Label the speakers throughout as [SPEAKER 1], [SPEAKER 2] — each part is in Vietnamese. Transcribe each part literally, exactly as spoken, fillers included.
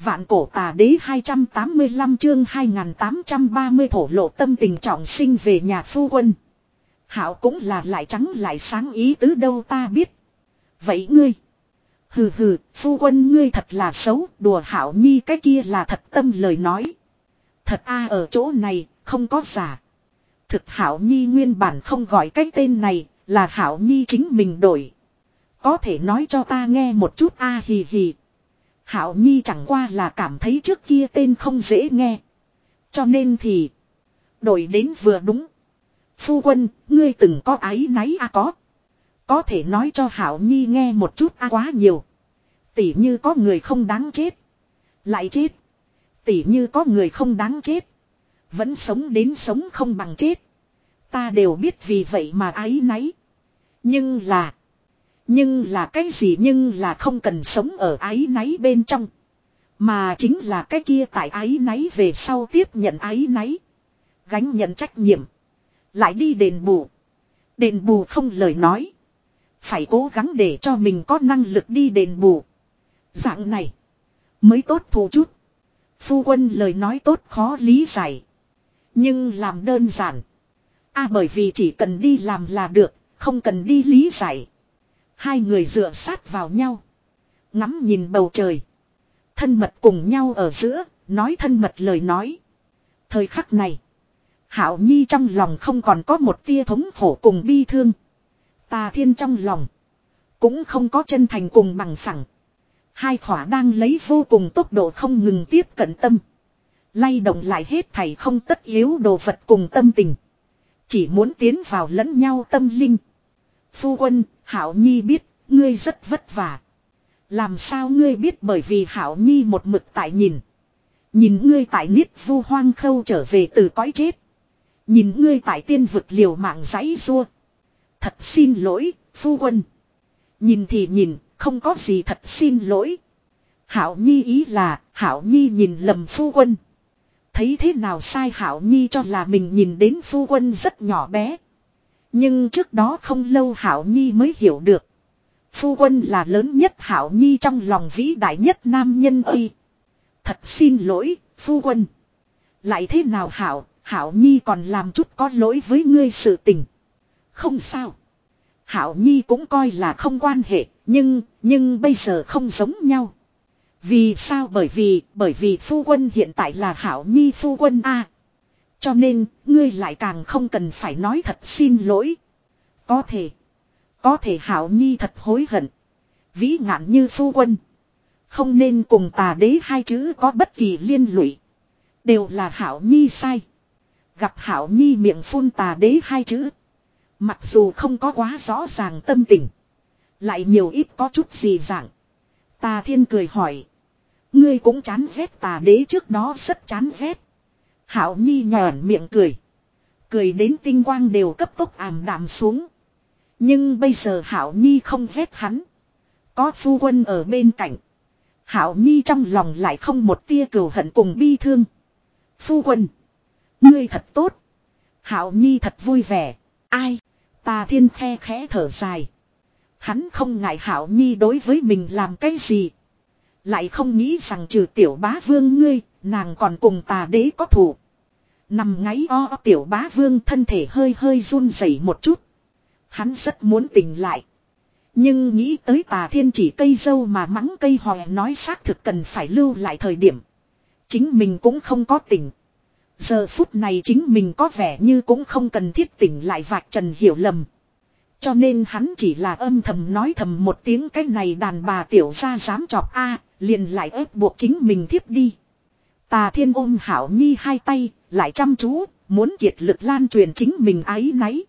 [SPEAKER 1] Vạn cổ tà đế hai trăm tám mươi lăm chương hai nghìn tám trăm ba mươi thổ lộ tâm tình trọng sinh về nhà phu quân. Hảo cũng là lại trắng lại sáng ý tứ đâu ta biết. Vậy ngươi. Hừ hừ, phu quân ngươi thật là xấu, đùa Hảo Nhi cái kia là thật tâm lời nói. Thật a ở chỗ này, không có giả. Thực Hảo Nhi nguyên bản không gọi cái tên này, là Hảo Nhi chính mình đổi. Có thể nói cho ta nghe một chút a à, hì hì. Hảo Nhi chẳng qua là cảm thấy trước kia tên không dễ nghe. Cho nên thì đổi đến vừa đúng. Phu quân, ngươi từng có áy náy à có. Có thể nói cho Hảo Nhi nghe một chút à quá nhiều. Tỉ như có người không đáng chết. Lại chết. Tỉ như có người không đáng chết. Vẫn sống đến sống không bằng chết. Ta đều biết vì vậy mà áy náy. Nhưng là. Nhưng là cái gì nhưng là không cần sống ở áy náy bên trong. Mà chính là cái kia tại áy náy về sau tiếp nhận áy náy. Gánh nhận trách nhiệm. Lại đi đền bù. Đền bù không lời nói. Phải cố gắng để cho mình có năng lực đi đền bù. Dạng này. Mới tốt thù chút. Phu quân lời nói tốt khó lý giải. Nhưng làm đơn giản. À bởi vì chỉ cần đi làm là được. Không cần đi lý giải. Hai người dựa sát vào nhau. Ngắm nhìn bầu trời. Thân mật cùng nhau ở giữa. Nói thân mật lời nói. Thời khắc này. Hảo Nhi trong lòng không còn có một tia thống khổ cùng bi thương. Tà Thiên trong lòng. Cũng không có chân thành cùng bằng phẳng. Hai khỏa đang lấy vô cùng tốc độ không ngừng tiếp cận tâm. Lay động lại hết thảy không tất yếu đồ vật cùng tâm tình. Chỉ muốn tiến vào lẫn nhau tâm linh. Phu quân, Hảo Nhi biết, ngươi rất vất vả. Làm sao ngươi biết bởi vì Hảo Nhi một mực tại nhìn. Nhìn ngươi tại niết vu hoang khâu trở về từ cõi chết. Nhìn ngươi tại tiên vực liều mạng giãy giụa. Thật xin lỗi, phu quân. Nhìn thì nhìn, không có gì thật xin lỗi. Hảo Nhi ý là, Hảo Nhi nhìn lầm phu quân. Thấy thế nào sai Hảo Nhi cho là mình nhìn đến phu quân rất nhỏ bé. Nhưng trước đó không lâu Hảo Nhi mới hiểu được. Phu quân là lớn nhất Hảo Nhi trong lòng vĩ đại nhất nam nhân ơi. Thật xin lỗi, phu quân. Lại thế nào Hảo, Hảo Nhi còn làm chút có lỗi với ngươi sự tình. Không sao. Hảo Nhi cũng coi là không quan hệ, nhưng, nhưng bây giờ không giống nhau. Vì sao bởi vì, bởi vì phu quân hiện tại là Hảo Nhi phu quân a. Cho nên, ngươi lại càng không cần phải nói thật xin lỗi. Có thể, có thể Hảo Nhi thật hối hận. Vĩ ngạn như phu quân. Không nên cùng tà đế hai chữ có bất kỳ liên lụy. Đều là Hảo Nhi sai. Gặp Hảo Nhi miệng phun tà đế hai chữ. Mặc dù không có quá rõ ràng tâm tình. Lại nhiều ít có chút gì dạng. Tà Thiên cười hỏi. Ngươi cũng chán ghét tà đế trước đó rất chán ghét. Hảo Nhi nhòn miệng cười. Cười đến tinh quang đều cấp tốc ảm đạm xuống. Nhưng bây giờ Hảo Nhi không ghét hắn. Có phu quân ở bên cạnh. Hảo Nhi trong lòng lại không một tia cừu hận cùng bi thương. Phu quân. Ngươi thật tốt. Hảo Nhi thật vui vẻ. Ai? Tà Thiên khe khẽ thở dài. Hắn không ngại Hảo Nhi đối với mình làm cái gì. Lại không nghĩ rằng trừ tiểu bá vương ngươi, nàng còn cùng tà đế có thù. Nằm ngáy o, o tiểu bá vương thân thể hơi hơi run rẩy một chút. Hắn rất muốn tỉnh lại. Nhưng nghĩ tới Tà Thiên chỉ cây dâu mà mắng cây hòe nói xác thực cần phải lưu lại thời điểm. Chính mình cũng không có tỉnh. Giờ phút này chính mình có vẻ như cũng không cần thiết tỉnh lại vạch trần hiểu lầm. Cho nên hắn chỉ là âm thầm nói thầm một tiếng cái này đàn bà tiểu ra dám chọc a liền lại ép buộc chính mình thiếp đi. Tà Thiên ôm Hảo Nhi hai tay, lại chăm chú, muốn kiệt lực lan truyền chính mình áy náy.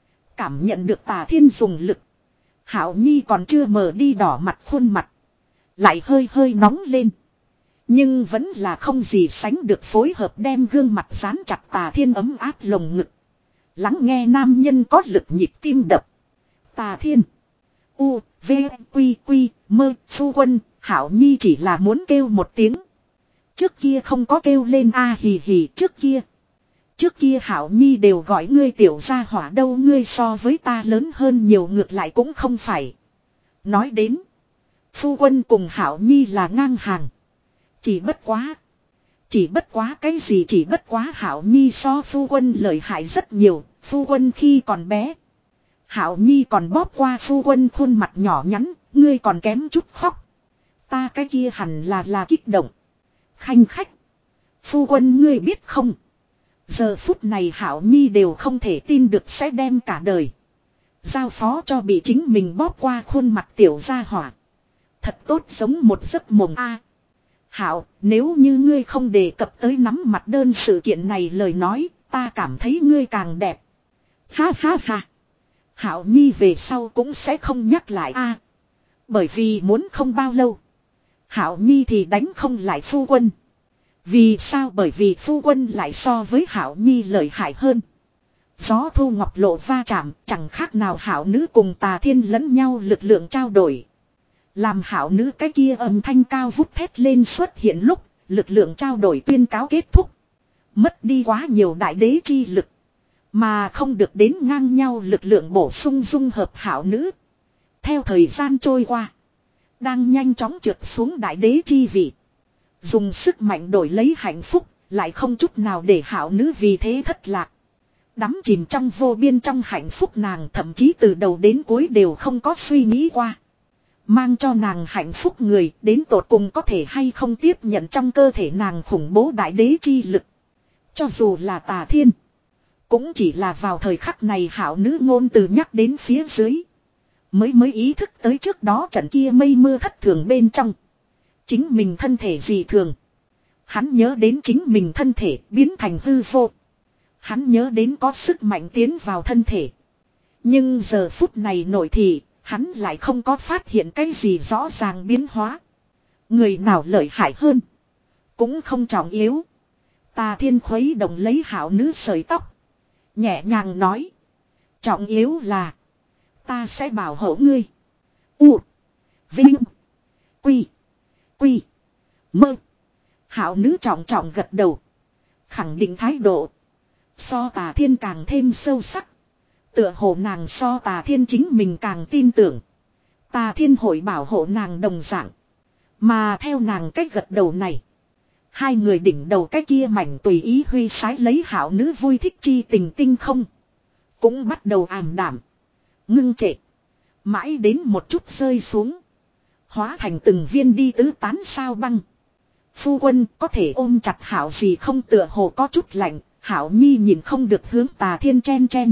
[SPEAKER 1] Cảm nhận được Tà Thiên dùng lực. Hảo Nhi còn chưa mở đi đỏ mặt khuôn mặt. Lại hơi hơi nóng lên. Nhưng vẫn là không gì sánh được phối hợp đem gương mặt dán chặt Tà Thiên ấm áp lồng ngực. Lắng nghe nam nhân có lực nhịp tim đập. Tà Thiên. U, V, Quy, Quy, Mơ, phu quân, Hảo Nhi chỉ là muốn kêu một tiếng. Trước kia không có kêu lên a hì hì trước kia. Trước kia Hảo Nhi đều gọi ngươi tiểu gia hỏa đâu ngươi so với ta lớn hơn nhiều ngược lại cũng không phải. Nói đến. Phu quân cùng Hảo Nhi là ngang hàng. Chỉ bất quá. Chỉ bất quá cái gì chỉ bất quá Hảo Nhi so phu quân lợi hại rất nhiều, phu quân khi còn bé. Hảo Nhi còn bóp qua phu quân khuôn mặt nhỏ nhắn, ngươi còn kém chút khóc. Ta cái kia hẳn là là kích động. Khanh khách. Phu quân ngươi biết không? Giờ phút này Hảo Nhi đều không thể tin được sẽ đem cả đời giao phó cho bị chính mình bóp qua khuôn mặt tiểu gia hỏa. Thật tốt giống một giấc mộng a. Hảo, nếu như ngươi không đề cập tới nắm mặt đơn sự kiện này lời nói, ta cảm thấy ngươi càng đẹp. Ha ha ha. Hảo Nhi về sau cũng sẽ không nhắc lại a. Bởi vì muốn không bao lâu. Hảo Nhi thì đánh không lại phu quân. Vì sao? Bởi vì phu quân lại so với Hảo Nhi lợi hại hơn. Gió thu ngọc lộ va chạm, chẳng khác nào Hảo nữ cùng Tà Thiên lẫn nhau lực lượng trao đổi. Làm Hảo nữ cái kia âm thanh cao vút thét lên xuất hiện lúc, lực lượng trao đổi tuyên cáo kết thúc. Mất đi quá nhiều đại đế chi lực, mà không được đến ngang nhau lực lượng bổ sung dung hợp Hảo nữ. Theo thời gian trôi qua, đang nhanh chóng trượt xuống đại đế chi vị. Dùng sức mạnh đổi lấy hạnh phúc, lại không chút nào để Hảo nữ vì thế thất lạc. Đắm chìm trong vô biên trong hạnh phúc nàng thậm chí từ đầu đến cuối đều không có suy nghĩ qua. Mang cho nàng hạnh phúc người đến tột cùng có thể hay không tiếp nhận trong cơ thể nàng khủng bố đại đế chi lực. Cho dù là Tà Thiên, cũng chỉ là vào thời khắc này Hảo nữ ngôn từ nhắc đến phía dưới. Mới mới ý thức tới trước đó trận kia mây mưa thất thường bên trong. Chính mình thân thể gì thường. Hắn nhớ đến chính mình thân thể biến thành hư vô. Hắn nhớ đến có sức mạnh tiến vào thân thể. Nhưng giờ phút này nổi thì, hắn lại không có phát hiện cái gì rõ ràng biến hóa. Người nào lợi hại hơn, cũng không trọng yếu. Tà Thiên khuấy động lấy Hảo nữ sợi tóc, nhẹ nhàng nói. Trọng yếu là, ta sẽ bảo hộ ngươi. U. Vinh. Quy. Quy. Mơ. Hảo nữ trọng trọng gật đầu, khẳng định thái độ. So Tà Thiên càng thêm sâu sắc. Tựa hồ nàng so Tà Thiên chính mình càng tin tưởng. Tà Thiên hội bảo hộ nàng đồng dạng. Mà theo nàng cách gật đầu này, hai người đỉnh đầu cái kia mảnh tùy ý huy sái lấy Hảo nữ vui thích chi tình tinh không, cũng bắt đầu ảm đạm, ngưng trệ. Mãi đến một chút rơi xuống, hóa thành từng viên đi tứ tán sao băng. Phu quân có thể ôm chặt Hảo gì không? Tựa hồ có chút lạnh. Hảo Nhi nhìn không được hướng Tà Thiên chen chen.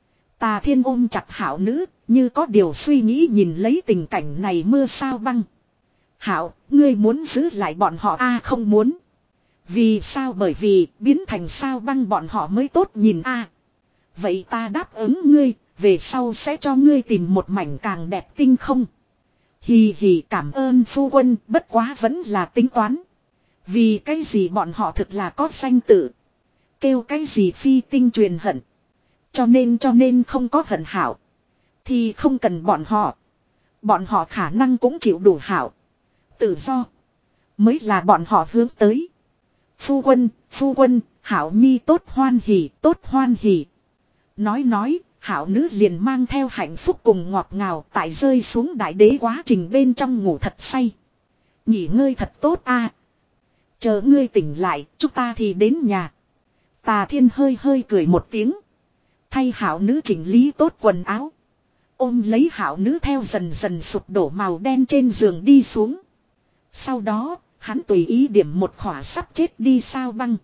[SPEAKER 1] Tà Thiên ôm chặt Hảo nữ, như có điều suy nghĩ nhìn lấy tình cảnh này mưa sao băng. Hảo, ngươi muốn giữ lại bọn họ a? À, không muốn. Vì sao? Bởi vì biến thành sao băng bọn họ mới tốt nhìn a. À, vậy ta đáp ứng ngươi, về sau sẽ cho ngươi tìm một mảnh càng đẹp tinh không. Hì hì, cảm ơn phu quân, bất quá vẫn là tính toán. Vì cái gì bọn họ thực là có danh tự. Kêu cái gì phi tinh truyền hận. Cho nên cho nên không có hận Hảo, thì không cần bọn họ. Bọn họ khả năng cũng chịu đủ Hảo. Tự do mới là bọn họ hướng tới. Phu quân, phu quân, Hảo Nhi tốt hoan hỉ, tốt hoan hỉ. Nói nói, Hảo nữ liền mang theo hạnh phúc cùng ngọt ngào tại rơi xuống đại đế quá trình bên trong ngủ thật say. Nghỉ ngơi thật tốt a. À. Chờ ngươi tỉnh lại, chúng ta thì đến nhà. Tà Thiên hơi hơi cười một tiếng, thay Hảo nữ chỉnh lý tốt quần áo, ôm lấy Hảo nữ theo dần dần sụp đổ màu đen trên giường đi xuống. Sau đó, hắn tùy ý điểm một khỏa sắp chết đi sao băng.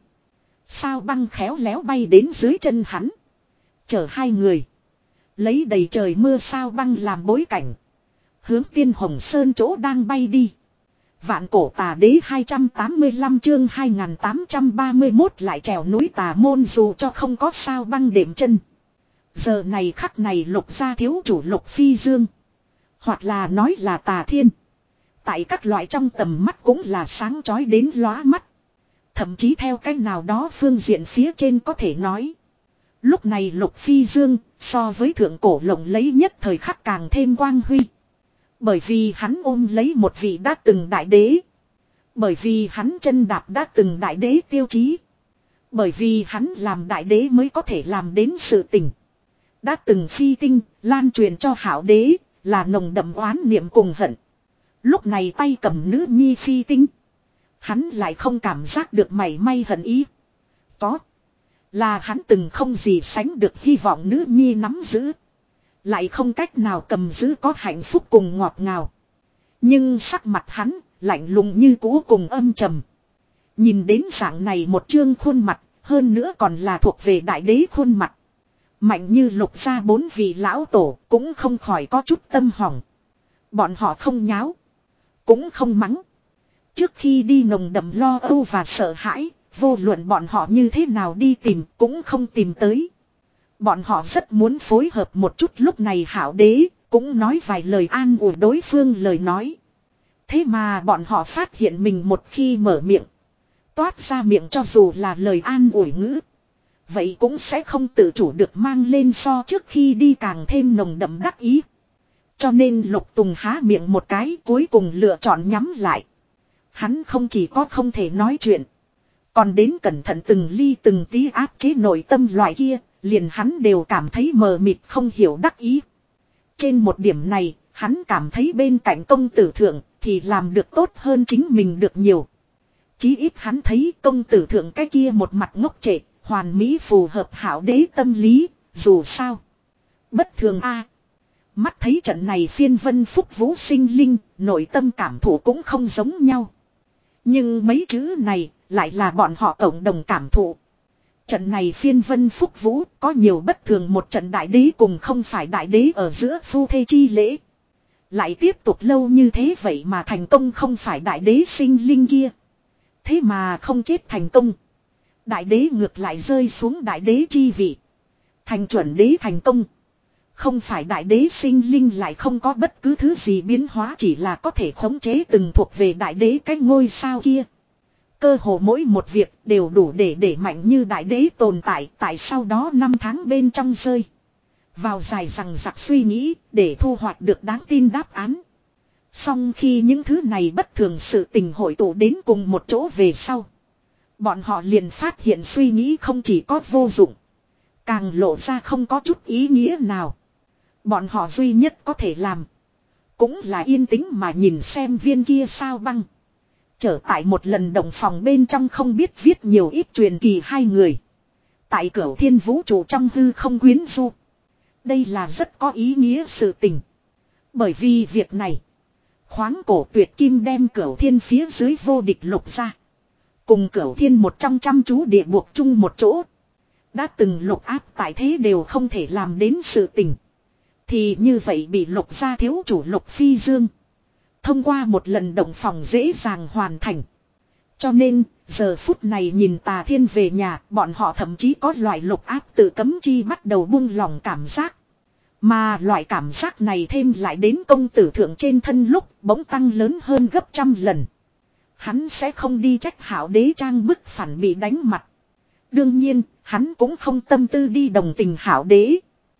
[SPEAKER 1] Sao băng khéo léo bay đến dưới chân hắn, chở hai người lấy đầy trời mưa sao băng làm bối cảnh, hướng Tiên Hồng Sơn chỗ đang bay đi. Vạn cổ tà đế hai trăm tám mươi lăm chương hai nghìn tám trăm ba mươi mốt lại trèo núi tà môn dù cho không có sao băng đệm chân. Giờ này khắc này Lục gia thiếu chủ Lục Phi Dương, hoặc là nói là Tà Thiên, tại các loại trong tầm mắt cũng là sáng chói đến lóa mắt. Thậm chí theo cách nào đó phương diện phía trên có thể nói, lúc này Lục Phi Dương so với thượng cổ lộng lấy nhất thời khắc càng thêm quang huy. Bởi vì hắn ôm lấy một vị đã từng đại đế. Bởi vì hắn chân đạp đã từng đại đế tiêu chí. Bởi vì hắn làm đại đế mới có thể làm đến sự tình. Đã từng phi tinh, lan truyền cho Hảo đế, là nồng đậm oán niệm cùng hận. Lúc này tay cầm nữ nhi phi tinh, Hắn lại không cảm giác được mảy may hận ý. Có. Là hắn từng không gì sánh được hy vọng nữ nhi nắm giữ. Lại không cách nào cầm giữ có hạnh phúc cùng ngọt ngào. Nhưng sắc mặt hắn lạnh lùng như cũ cùng âm trầm. Nhìn đến dạng này một chương khuôn mặt. Hơn nữa còn là thuộc về đại đế khuôn mặt. Mạnh như Lục gia bốn vị lão tổ cũng không khỏi có chút tâm hỏng. Bọn họ không nháo. Cũng không mắng. Trước khi đi nồng đậm lo âu và sợ hãi. Vô luận bọn họ như thế nào đi tìm cũng không tìm tới. Bọn họ rất muốn phối hợp một chút, lúc này Hảo Đế cũng nói vài lời an ủi đối phương lời nói. Thế mà bọn họ phát hiện mình một khi mở miệng, toát ra miệng cho dù là lời an ủi ngữ, vậy cũng sẽ không tự chủ được mang lên so trước khi đi càng thêm nồng đậm đắc ý. Cho nên Lục Tùng há miệng một cái, cuối cùng lựa chọn nhắm lại. Hắn không chỉ có không thể nói chuyện, còn đến cẩn thận từng ly từng tí áp chế nội tâm loại kia, liền hắn đều cảm thấy mờ mịt không hiểu đắc ý. Trên một điểm này, hắn cảm thấy bên cạnh công tử thượng thì làm được tốt hơn chính mình được nhiều. Chí ít hắn thấy công tử thượng cái kia một mặt ngốc trệ, hoàn mỹ phù hợp Hảo Đế tâm lý, dù sao. Bất thường a. Mắt thấy trận này phiên vân phúc vũ sinh linh, nội tâm cảm thụ cũng không giống nhau. Nhưng mấy chữ này lại là bọn họ cộng đồng cảm thụ. Trận này phiên vân phúc vũ có nhiều bất thường, một trận đại đế cùng không phải đại đế ở giữa phu thê chi lễ. Lại tiếp tục lâu như thế vậy mà thành công không phải đại đế sinh linh kia. Thế mà không chết thành công. Đại đế ngược lại rơi xuống đại đế chi vị. Thành chuẩn đế thành công. Không phải đại đế sinh linh lại không có bất cứ thứ gì biến hóa, chỉ là có thể khống chế từng thuộc về đại đế cái ngôi sao kia. Cơ hồ mỗi một việc đều đủ để để mạnh như đại đế tồn tại tại sau đó năm tháng bên trong rơi vào dài rằng giặc suy nghĩ để thu hoạch được đáng tin đáp án. Song khi những thứ này bất thường sự tình hội tụ đến cùng một chỗ về sau, bọn họ liền phát hiện suy nghĩ không chỉ có vô dụng, càng lộ ra không có chút ý nghĩa nào. Bọn họ duy nhất có thể làm cũng là yên tĩnh mà nhìn xem viên kia sao băng. Trở tại một lần động phòng bên trong không biết viết nhiều ít truyền kỳ hai người. Tại Cửu Thiên vũ trụ trong hư không quyến du. Đây là rất có ý nghĩa sự tình. Bởi vì việc này, khoáng cổ tuyệt kim đem Cửu Thiên phía dưới vô địch Lục ra. Cùng Cửu Thiên một trong trăm chú địa buộc chung một chỗ. Đã từng lục áp tại thế đều không thể làm đến sự tình. Thì như vậy bị Lục gia thiếu chủ Lục Phi Dương thông qua một lần động phòng dễ dàng hoàn thành. Cho nên, giờ phút này nhìn Tà Thiên về nhà, bọn họ thậm chí có loại lục áp tự cấm chi bắt đầu buông lòng cảm giác. Mà loại cảm giác này thêm lại đến công tử thượng trên thân lúc bỗng tăng lớn hơn gấp trăm lần. Hắn sẽ không đi trách Hảo Đế trang bức phản bị đánh mặt. Đương nhiên, hắn cũng không tâm tư đi đồng tình Hảo Đế.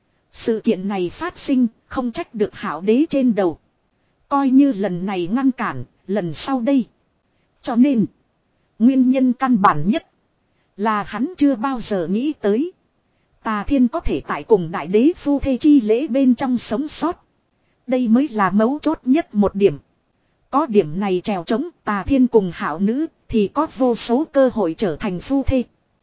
[SPEAKER 1] Sự kiện này phát sinh, không trách được Hảo Đế trên đầu. Coi như lần này ngăn cản, lần sau đây. Cho nên, nguyên nhân căn bản nhất là hắn chưa bao giờ nghĩ tới Tà Thiên có thể tại cùng đại đế phu thê chi lễ bên trong sống sót. Đây mới là mấu chốt nhất một điểm. Có điểm này trèo trống Tà Thiên cùng Hảo Nữ thì có vô số cơ hội trở thành phu thê.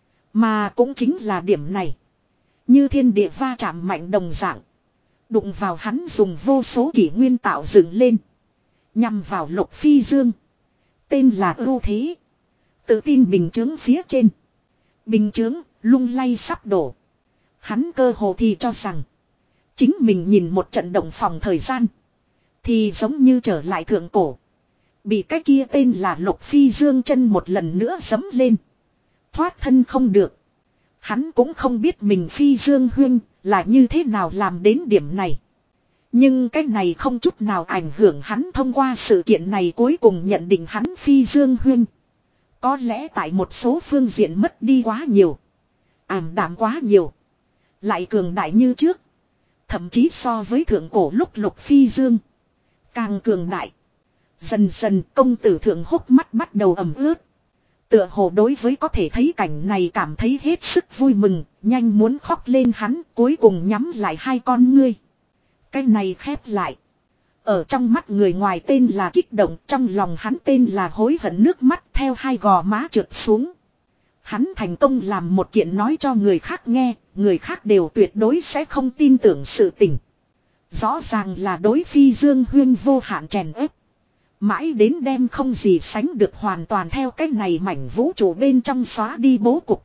[SPEAKER 1] Mà cũng chính là điểm này, như thiên địa va chạm mạnh đồng dạng, đụng vào hắn dùng vô số kỷ nguyên tạo dựng lên, nhằm vào Lục Phi Dương. Tên là ưu thế. Tự tin bình chướng phía trên. Bình chướng lung lay sắp đổ. Hắn cơ hồ thì cho rằng chính mình nhìn một trận động phòng thời gian thì giống như trở lại thượng cổ. Bị cái kia tên là Lục Phi Dương chân một lần nữa giẫm lên. Thoát thân không được. Hắn cũng không biết mình Phi Dương huynh là như thế nào làm đến điểm này. Nhưng cái này không chút nào ảnh hưởng hắn thông qua sự kiện này cuối cùng nhận định hắn Phi Dương huynh có lẽ tại một số phương diện mất đi quá nhiều, ảm đạm quá nhiều, lại cường đại như trước. Thậm chí so với thượng cổ lúc Lục Phi Dương càng cường đại. Dần dần công tử thượng hốc mắt bắt đầu ẩm ướt. Tựa hồ đối với có thể thấy cảnh này cảm thấy hết sức vui mừng, nhanh muốn khóc lên hắn cuối cùng nhắm lại hai con ngươi. Cái này khép lại. Ở trong mắt người ngoài tên là kích động, trong lòng hắn tên là hối hận, nước mắt theo hai gò má trượt xuống. Hắn thành công làm một kiện nói cho người khác nghe, người khác đều tuyệt đối sẽ không tin tưởng sự tình. Rõ ràng là đối Phi Dương Huyên vô hạn chèn ép. Mãi đến đem không gì sánh được hoàn toàn theo cách này mảnh vũ trụ bên trong xóa đi bố cục.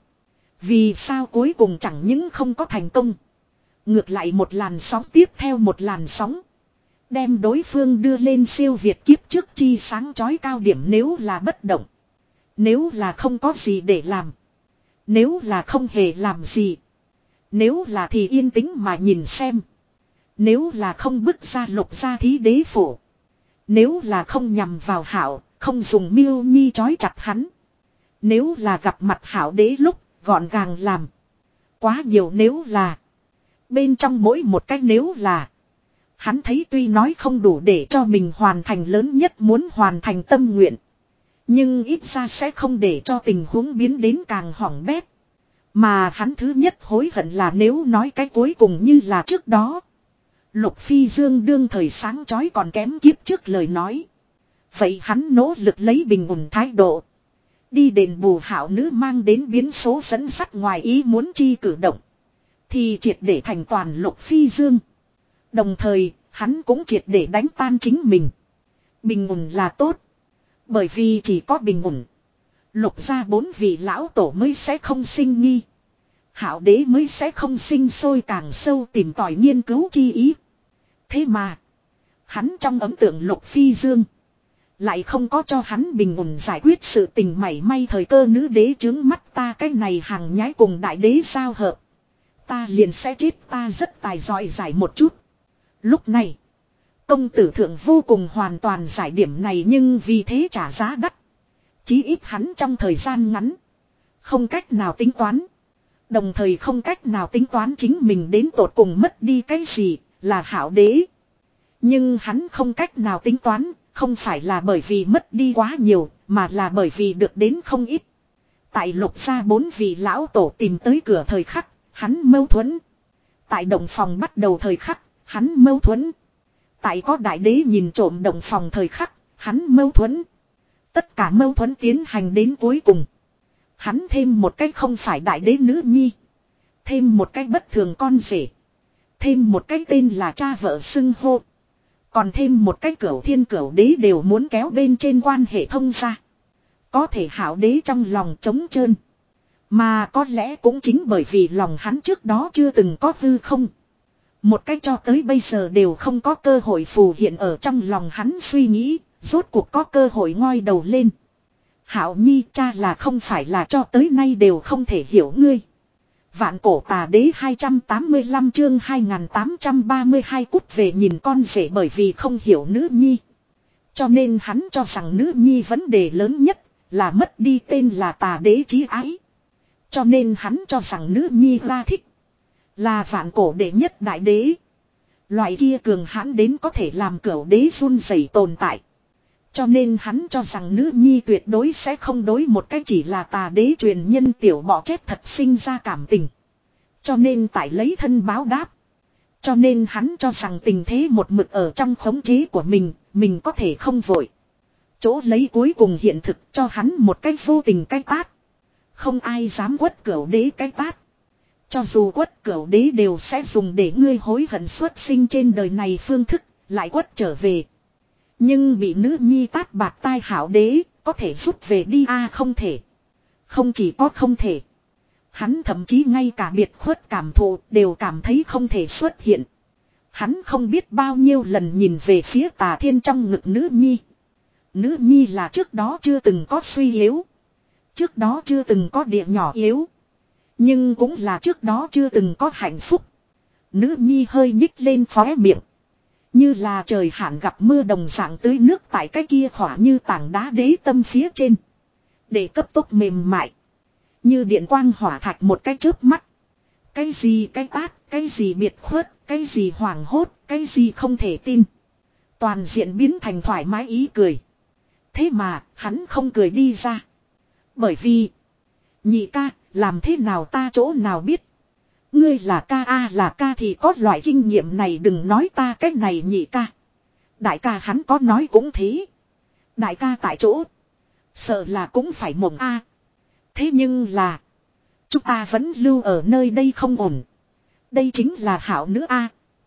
[SPEAKER 1] Vì sao cuối cùng chẳng những không có thành công. Ngược lại một làn sóng tiếp theo một làn sóng. Đem đối phương đưa lên siêu việt kiếp trước chi sáng chói cao điểm nếu là bất động. Nếu là không có gì để làm. Nếu là không hề làm gì. Nếu là thì yên tĩnh mà nhìn xem. Nếu là không bứt ra lục ra thí đế phổ. Nếu là không nhằm vào Hạo, không dùng miêu nhi trói chặt hắn. Nếu là gặp mặt Hạo đế lúc, gọn gàng làm. Quá nhiều nếu là. Bên trong mỗi một cách nếu là. Hắn thấy tuy nói không đủ để cho mình hoàn thành lớn nhất muốn hoàn thành tâm nguyện. Nhưng ít ra sẽ không để cho tình huống biến đến càng hỏng bét. Mà hắn thứ nhất hối hận là nếu nói cái cuối cùng như là trước đó. Lục Phi Dương đương thời sáng chói còn kém kiếp trước lời nói. Vậy hắn nỗ lực lấy bình ổn thái độ. Đi đền bù Hạo nữ mang đến biến số dẫn sắt ngoài ý muốn chi cử động. Thì triệt để thành toàn Lục Phi Dương. Đồng thời, hắn cũng triệt để đánh tan chính mình. Bình ổn là tốt. Bởi vì chỉ có bình ổn. Lục gia bốn vị lão tổ mới sẽ không sinh nghi. Hạo đế mới sẽ không sinh sôi càng sâu tìm tòi nghiên cứu chi ý. Thế mà. Hắn trong ấn tượng Lục Phi Dương. Lại không có cho hắn bình ổn giải quyết sự tình mảy may thời cơ nữ đế chướng mắt ta cái này hàng nhái cùng đại đế sao hợp. Ta liền sẽ chết ta rất tài giỏi giải một chút. Lúc này. Công tử thượng vô cùng hoàn toàn giải điểm này nhưng vì thế trả giá đắt. Chí ít hắn trong thời gian ngắn. Không cách nào tính toán. Đồng thời không cách nào tính toán chính mình đến tột cùng mất đi cái gì là Hạo đế. Nhưng hắn không cách nào tính toán. Không phải là bởi vì mất đi quá nhiều mà là bởi vì được đến không ít. Tại Lục gia bốn vị lão tổ tìm tới cửa thời khắc. Hắn mâu thuẫn. Tại động phòng bắt đầu thời khắc. Hắn mâu thuẫn. Tại có đại đế nhìn trộm động phòng thời khắc. Hắn mâu thuẫn. Tất cả mâu thuẫn tiến hành đến cuối cùng. Hắn thêm một cách không phải đại đế nữ nhi. Thêm một cách bất thường con rể. Thêm một cách tên là cha vợ xưng hô. Còn thêm một cách cửu thiên cửu đế đều muốn kéo bên trên quan hệ thông ra. Có thể Hạo đế trong lòng trống trơn. Mà có lẽ cũng chính bởi vì lòng hắn trước đó chưa từng có hư không. Một cách cho tới bây giờ đều không có cơ hội phù hiện ở trong lòng hắn suy nghĩ. Rốt cuộc có cơ hội ngoi đầu lên. Hạo nhi cha là không phải là cho tới nay đều không thể hiểu ngươi. Vạn cổ tà đế hai trăm tám mươi lăm chương hai nghìn tám trăm ba mươi hai cút về nhìn con rể bởi vì không hiểu nữ nhi. Cho nên hắn cho rằng nữ nhi vấn đề lớn nhất là mất đi tên là tà đế chí ái. Cho nên hắn cho rằng nữ nhi ra thích. Là vạn cổ đệ nhất đại đế. Loại kia cường hãn đến có thể làm cửu đế run rẩy tồn tại. Cho nên hắn cho rằng nữ nhi tuyệt đối sẽ không đối một cách chỉ là tà đế truyền nhân tiểu bọ chết thật sinh ra cảm tình. Cho nên tại lấy thân báo đáp. Cho nên hắn cho rằng tình thế một mực ở trong khống chế của mình, mình có thể không vội. Chỗ lấy cuối cùng hiện thực cho hắn một cách vô tình cái tát. Không ai dám quất cửu đế cái tát. Cho dù quất cửu đế đều sẽ dùng để ngươi hối hận xuất sinh trên đời này phương thức, lại quất trở về. Nhưng bị nữ nhi tát bạt tai Hạo đế, có thể rút về đi a à, không thể. Không chỉ có không thể. Hắn thậm chí ngay cả biệt khuất cảm thụ đều cảm thấy không thể xuất hiện. Hắn không biết bao nhiêu lần nhìn về phía Tà Thiên trong ngực nữ nhi. Nữ nhi là trước đó chưa từng có suy yếu. Trước đó chưa từng có địa nhỏ yếu. Nhưng cũng là trước đó chưa từng có hạnh phúc. Nữ nhi hơi nhích lên khóe miệng. Như là trời hạn gặp mưa đồng dạng tưới nước tại cái kia khỏa như tảng đá đế tâm phía trên. Để cấp tốc mềm mại. Như điện quang hỏa thạch một cái chớp mắt. Cái gì cái tát, cái gì biệt khuất, cái gì hoảng hốt, cái gì không thể tin. Toàn diện biến thành thoải mái ý cười. Thế mà hắn không cười đi ra. Bởi vì nhị ca làm thế nào ta chỗ nào biết. Ngươi là ca a là ca thì có loại kinh nghiệm này đừng nói ta cách này nhị ca. Đại ca hắn có nói cũng thế. Đại ca tại chỗ. Sợ là cũng phải mộng a. Thế nhưng là. Chúng ta vẫn lưu ở nơi đây không ổn. Đây chính là hảo nữ a.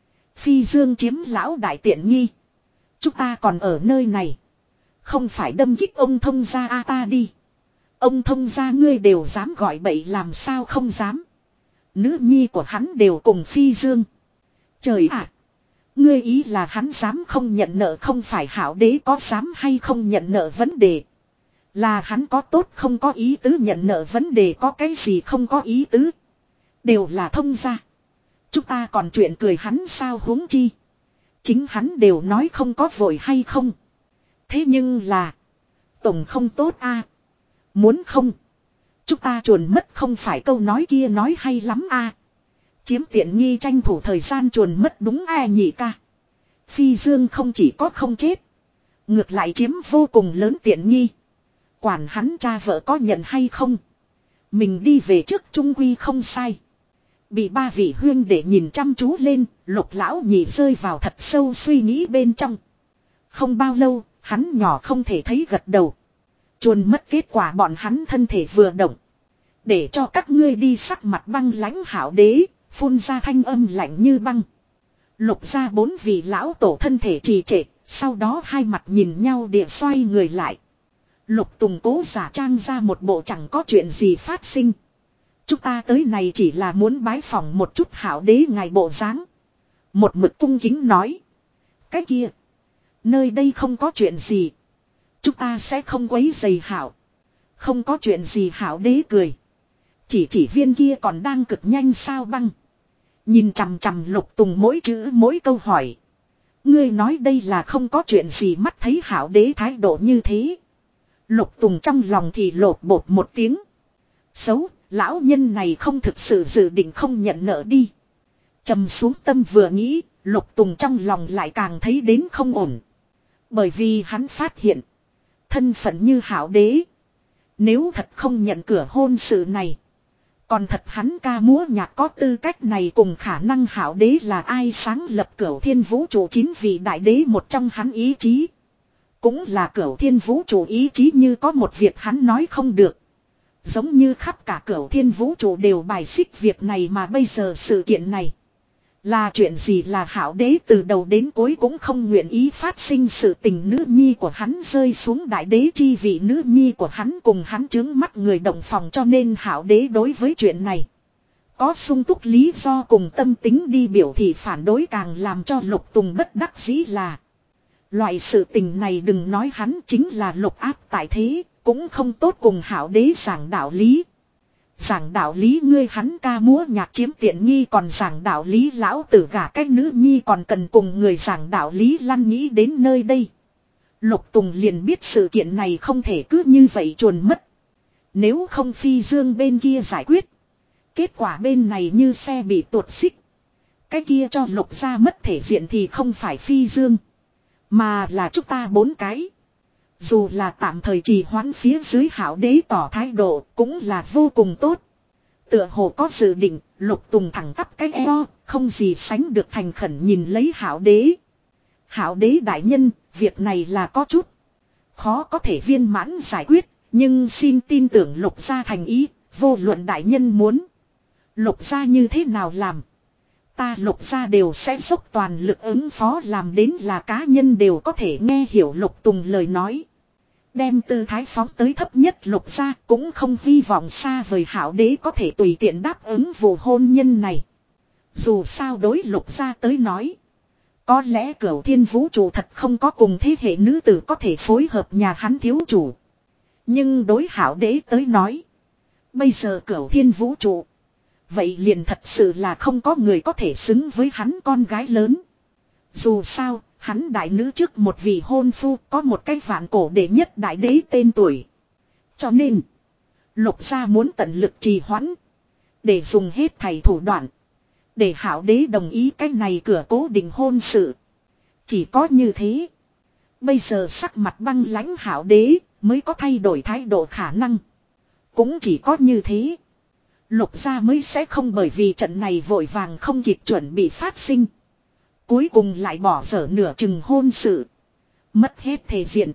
[SPEAKER 1] Phi Dương chiếm lão đại tiện nghi. Chúng ta còn ở nơi này. Không phải đâm kích ông thông gia a ta đi. Ông thông gia ngươi đều dám gọi bậy làm sao không dám. Nữ nhi của hắn đều cùng Phi Dương. Trời ạ. Ngươi ý là hắn dám không nhận nợ không phải hảo đế có dám hay không nhận nợ vấn đề. Là hắn có tốt không có ý tứ nhận nợ vấn đề có cái gì không có ý tứ. Đều là thông gia. Chúng ta còn chuyện cười hắn sao huống chi. Chính hắn đều nói không có vội hay không. Thế nhưng là. Tổng không tốt a. Muốn không. Chúng ta chuồn mất không phải câu nói kia nói hay lắm a. Chiếm tiện nghi tranh thủ thời gian chuồn mất đúng ai nhỉ ca. Phi Dương không chỉ có không chết. Ngược lại chiếm vô cùng lớn tiện nghi. Quản hắn cha vợ có nhận hay không. Mình đi về trước trung quy không sai. Bị ba vị huyên để nhìn chăm chú lên. Lục lão nhị rơi vào thật sâu suy nghĩ bên trong. Không bao lâu hắn nhỏ không thể thấy gật đầu. Chuồn mất kết quả bọn hắn thân thể vừa động. Để cho các ngươi đi sắc mặt băng lãnh hảo đế. Phun ra thanh âm lạnh như băng. Lục ra bốn vị lão tổ thân thể trì trệ. Sau đó hai mặt nhìn nhau địa xoay người lại. Lục Tùng cố giả trang ra một bộ chẳng có chuyện gì phát sinh. Chúng ta tới này chỉ là muốn bái phỏng một chút hảo đế ngài bộ dáng. Một mực cung kính nói. Cái kia. Nơi đây không có chuyện gì. Chúng ta sẽ không quấy rầy hảo. Không có chuyện gì hảo đế cười. Chỉ chỉ viên kia còn đang cực nhanh sao băng. Nhìn chằm chằm Lục Tùng mỗi chữ mỗi câu hỏi. Ngươi nói đây là không có chuyện gì mắt thấy hảo đế thái độ như thế. Lục Tùng trong lòng thì lột bột một tiếng. Xấu, lão nhân này không thực sự dự định không nhận nợ đi. Trầm xuống tâm vừa nghĩ, Lục Tùng trong lòng lại càng thấy đến không ổn. Bởi vì hắn phát hiện. Thân phận như hảo đế. Nếu thật không nhận cửa hôn sự này. Còn thật hắn ca múa nhạc có tư cách này cùng khả năng hảo đế là ai sáng lập cửu thiên vũ trụ chín vị đại đế một trong hắn ý chí. Cũng là cửu thiên vũ trụ ý chí như có một việc hắn nói không được. Giống như khắp cả cửu thiên vũ trụ đều bài xích việc này mà bây giờ sự kiện này. Là chuyện gì là hảo đế từ đầu đến cuối cũng không nguyện ý phát sinh sự tình nữ nhi của hắn rơi xuống đại đế chi vị nữ nhi của hắn cùng hắn chứng mắt người đồng phòng cho nên hảo đế đối với chuyện này. Có sung túc lý do cùng tâm tính đi biểu thị phản đối càng làm cho Lục Tùng bất đắc dĩ là. Loại sự tình này đừng nói hắn chính là lục áp tại thế, cũng không tốt cùng hảo đế giảng đạo lý. Giảng đạo lý ngươi hắn ca múa nhạc chiếm tiện nghi còn giảng đạo lý lão tử gả cách nữ nhi còn cần cùng người giảng đạo lý lăn nghĩ đến nơi đây. Lục Tùng liền biết sự kiện này không thể cứ như vậy chuồn mất. Nếu không Phi Dương bên kia giải quyết. Kết quả bên này như xe bị tuột xích. Cái kia cho Lục ra mất thể diện thì không phải Phi Dương. Mà là chúng ta bốn cái. Dù là tạm thời trì hoãn phía dưới hảo đế tỏ thái độ cũng là vô cùng tốt. Tựa hồ có dự định, Lục Tùng thẳng tắp cái eo, không gì sánh được thành khẩn nhìn lấy hảo đế. Hảo đế đại nhân, việc này là có chút. Khó có thể viên mãn giải quyết, nhưng xin tin tưởng Lục gia thành ý, vô luận đại nhân muốn. Lục gia như thế nào làm? Ta Lục gia đều sẽ dốc toàn lực ứng phó làm đến là cá nhân đều có thể nghe hiểu Lục Tùng lời nói. Đem tư thái phóng tới thấp nhất Lục gia cũng không hy vọng xa vời hảo đế có thể tùy tiện đáp ứng vụ hôn nhân này. Dù sao đối Lục gia tới nói. Có lẽ cửu thiên vũ trụ thật không có cùng thế hệ nữ tử có thể phối hợp nhà hắn thiếu chủ. Nhưng đối hảo đế tới nói. Bây giờ cửu thiên vũ trụ. Vậy liền thật sự là không có người có thể xứng với hắn con gái lớn. Dù sao, hắn đại nữ trước một vị hôn phu có một cái vạn cổ đệ nhất đại đế tên tuổi. Cho nên, Lục gia muốn tận lực trì hoãn. Để dùng hết thầy thủ đoạn. Để hảo đế đồng ý cái này cửa cố định hôn sự. Chỉ có như thế. Bây giờ sắc mặt băng lãnh hảo đế mới có thay đổi thái độ khả năng. Cũng chỉ có như thế. Lục gia mới sẽ không bởi vì trận này vội vàng không kịp chuẩn bị phát sinh. cuối cùng lại bỏ dở nửa chừng hôn sự. Mất hết thể diện.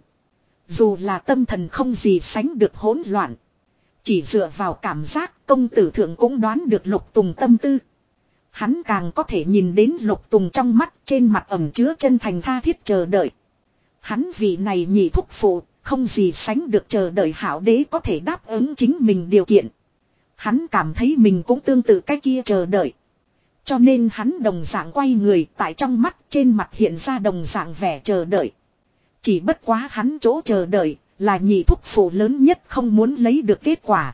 [SPEAKER 1] Dù là tâm thần không gì sánh được hỗn loạn. Chỉ dựa vào cảm giác công tử thượng cũng đoán được Lục Tùng tâm tư. Hắn càng có thể nhìn đến Lục Tùng trong mắt trên mặt ẩn chứa chân thành tha thiết chờ đợi. Hắn vì này nhị thúc phụ, không gì sánh được chờ đợi Hảo Đế có thể đáp ứng chính mình điều kiện. Hắn cảm thấy mình cũng tương tự cái kia chờ đợi. Cho nên hắn đồng dạng quay người tại trong mắt trên mặt hiện ra đồng dạng vẻ chờ đợi. Chỉ bất quá hắn chỗ chờ đợi là nhị thúc phụ lớn nhất không muốn lấy được kết quả.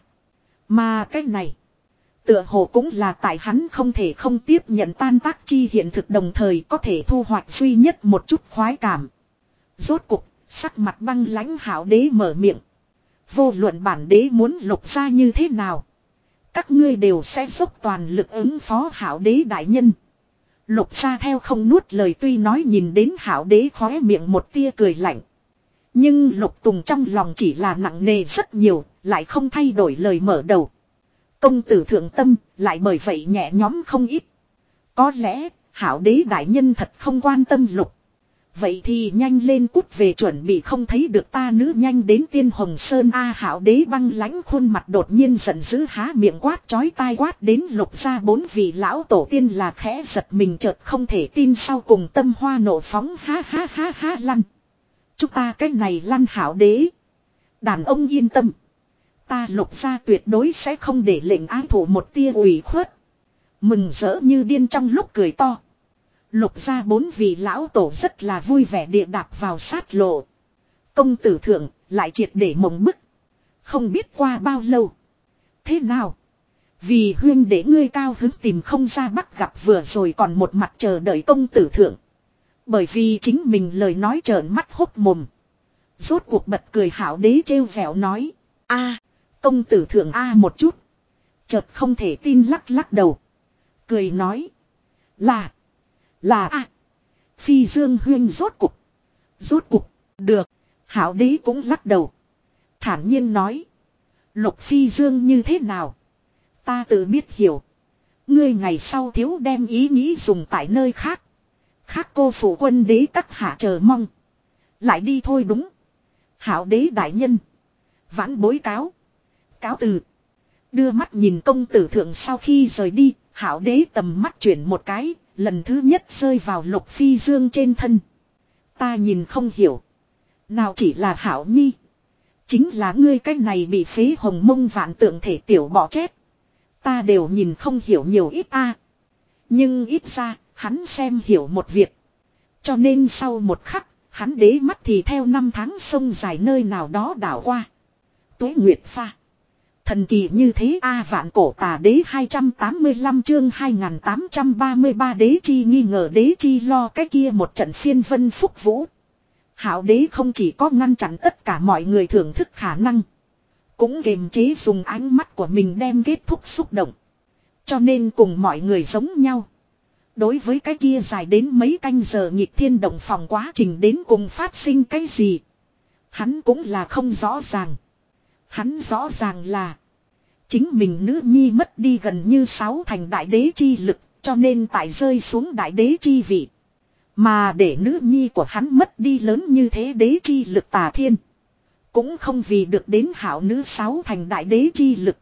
[SPEAKER 1] Mà cái này tựa hồ cũng là tại hắn không thể không tiếp nhận tan tác chi hiện thực đồng thời có thể thu hoạch duy nhất một chút khoái cảm. Rốt cục, sắc mặt băng lãnh Hảo Đế mở miệng. Vô luận bản đế muốn Lục gia như thế nào, các ngươi đều sẽ dốc toàn lực ứng phó Hảo Đế đại nhân. Lục gia theo không nuốt lời tuy nói nhìn đến Hảo Đế khóe miệng một tia cười lạnh. Nhưng Lục Tùng trong lòng chỉ là nặng nề rất nhiều, lại không thay đổi lời mở đầu. Công tử thượng tâm, lại bởi vậy nhẹ nhõm không ít. Có lẽ, Hảo Đế đại nhân thật không quan tâm Lục. Vậy thì nhanh lên cút về chuẩn bị không thấy được ta nữ nhanh đến Tiên Hồng Sơn A. Hảo Đế băng lãnh khuôn mặt đột nhiên giận dữ há miệng quát chói tai quát đến Lục gia bốn vị lão tổ tiên là khẽ giật mình chợt không thể tin sau cùng tâm hoa nộ phóng ha ha ha ha lăn. Chúng ta cái này lăn Hảo Đế. Đàn ông yên tâm. Ta Lục gia tuyệt đối sẽ không để lệnh ái thủ một tia ủy khuất. Mừng rỡ như điên trong lúc cười to. Lục gia bốn vị lão tổ rất là vui vẻ địa đạp vào sát lộ. Công tử thượng lại triệt để mộng bức. Không biết qua bao lâu. Thế nào? Vì huyên để ngươi cao hứng tìm không ra bắt gặp vừa rồi còn một mặt chờ đợi công tử thượng. Bởi vì chính mình lời nói trợn mắt hốc mồm. Rốt cuộc bật cười Hảo Đế trêu vẻo nói. A, công tử thượng a một chút. Chợt không thể tin lắc lắc đầu. Cười nói. Là. Là a. Phi Dương huyên rốt cục. Rốt cục. Được. Hảo Đế cũng lắc đầu. Thản nhiên nói. Lục Phi Dương như thế nào? Ta tự biết hiểu. Ngươi ngày sau thiếu đem ý nghĩ dùng tại nơi khác. Khác cô phụ quân đế các hạ chờ mong. Lại đi thôi đúng. Hảo Đế đại nhân. Vãn bối cáo. Cáo từ. Đưa mắt nhìn công tử thượng sau khi rời đi. Hảo Đế tầm mắt chuyển một cái. Lần thứ nhất rơi vào Lục Phi Dương trên thân. Ta nhìn không hiểu. Nào chỉ là Hảo Nhi. Chính là ngươi cái này bị phế hồng mông vạn tượng thể tiểu bỏ chết. Ta đều nhìn không hiểu nhiều ít a. Nhưng ít ra, hắn xem hiểu một việc. Cho nên sau một khắc, hắn đế mắt thì theo năm tháng sông dài nơi nào đó đảo qua. Tuế Nguyệt pha. Thần kỳ như thế a. Vạn cổ tà đế hai trăm tám mươi lăm chương hai nghìn tám trăm ba mươi ba đế chi nghi ngờ đế chi lo cái kia một trận phiên vân phúc vũ. Hảo Đế không chỉ có ngăn chặn tất cả mọi người thưởng thức khả năng. Cũng kiềm chế dùng ánh mắt của mình đem kết thúc xúc động. Cho nên cùng mọi người giống nhau. Đối với cái kia dài đến mấy canh giờ nghịch thiên động phòng quá trình đến cùng phát sinh cái gì. Hắn cũng là không rõ ràng. Hắn rõ ràng là. Chính mình nữ nhi mất đi gần như sáu thành đại đế chi lực. Cho nên tại rơi xuống đại đế chi vị. Mà để nữ nhi của hắn mất đi lớn như thế đế chi lực Tà Thiên. Cũng không vì được đến hảo nữ sáu thành đại đế chi lực.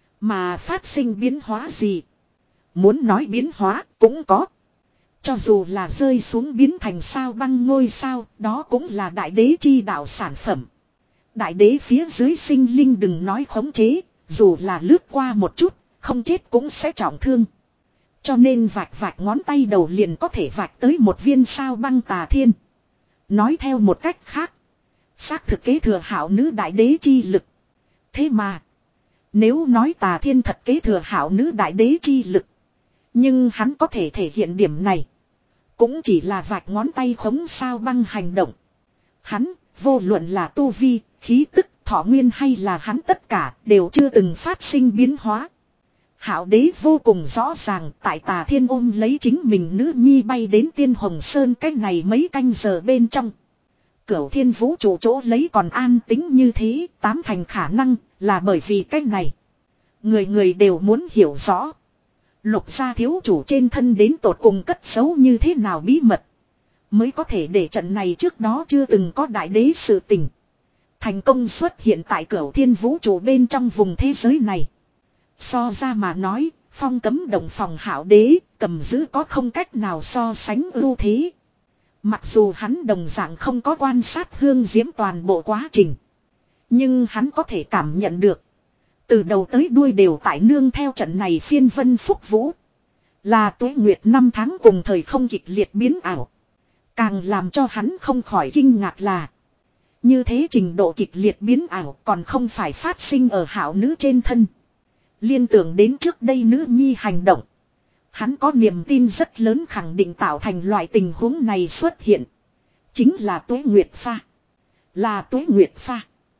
[SPEAKER 1] Mà phát sinh biến hóa gì. Muốn nói biến hóa cũng có. Cho dù là rơi xuống biến thành sao băng ngôi sao. Đó cũng là đại đế chi đạo sản phẩm. Đại đế phía dưới sinh linh đừng nói khống chế. Dù là lướt qua một chút. Không chết cũng sẽ trọng thương. Cho nên vạch vạch ngón tay đầu liền có thể vạch tới một viên sao băng Tà Thiên. Nói theo một cách khác. Xác thực kế thừa hảo nữ đại đế chi lực. Thế mà. Nếu nói Tà Thiên thật kế thừa hảo nữ đại đế chi lực. Nhưng hắn có thể thể hiện điểm này. Cũng chỉ là vạch ngón tay khống sao băng hành động. Hắn, vô luận là tu vi, khí tức, thọ nguyên hay là hắn tất cả đều chưa từng phát sinh biến hóa. Hảo Đế vô cùng rõ ràng tại Tà Thiên ôm lấy chính mình nữ nhi bay đến Tiên Hồng Sơn cách này mấy canh giờ bên trong. Cửu thiên vũ trụ chỗ lấy còn an tính như thế, tám thành khả năng là bởi vì cách này. Người người đều muốn hiểu rõ. Lục gia thiếu chủ trên thân đến tột cùng cất giấu như thế nào bí mật. Mới có thể để trận này trước đó chưa từng có đại đế sự tình. Thành công xuất hiện tại cửu thiên vũ trụ bên trong vùng thế giới này. So ra mà nói, phong cấm động phòng hảo đế, cầm giữ có không cách nào so sánh ưu thế. Mặc dù hắn đồng dạng không có quan sát hương diễm toàn bộ quá trình. Nhưng hắn có thể cảm nhận được. Từ đầu tới đuôi đều tại nương theo trận này phiên vân phúc vũ. Là tuế nguyệt năm tháng cùng thời không kịch liệt biến ảo. Càng làm cho hắn không khỏi kinh ngạc là. Như thế trình độ kịch liệt biến ảo còn không phải phát sinh ở hảo nữ trên thân. Liên tưởng đến trước đây nữ nhi hành động. Hắn có niềm tin rất lớn khẳng định tạo thành loại tình huống này xuất hiện. Chính là tuế nguyệt pha. Là tuế nguyệt pha.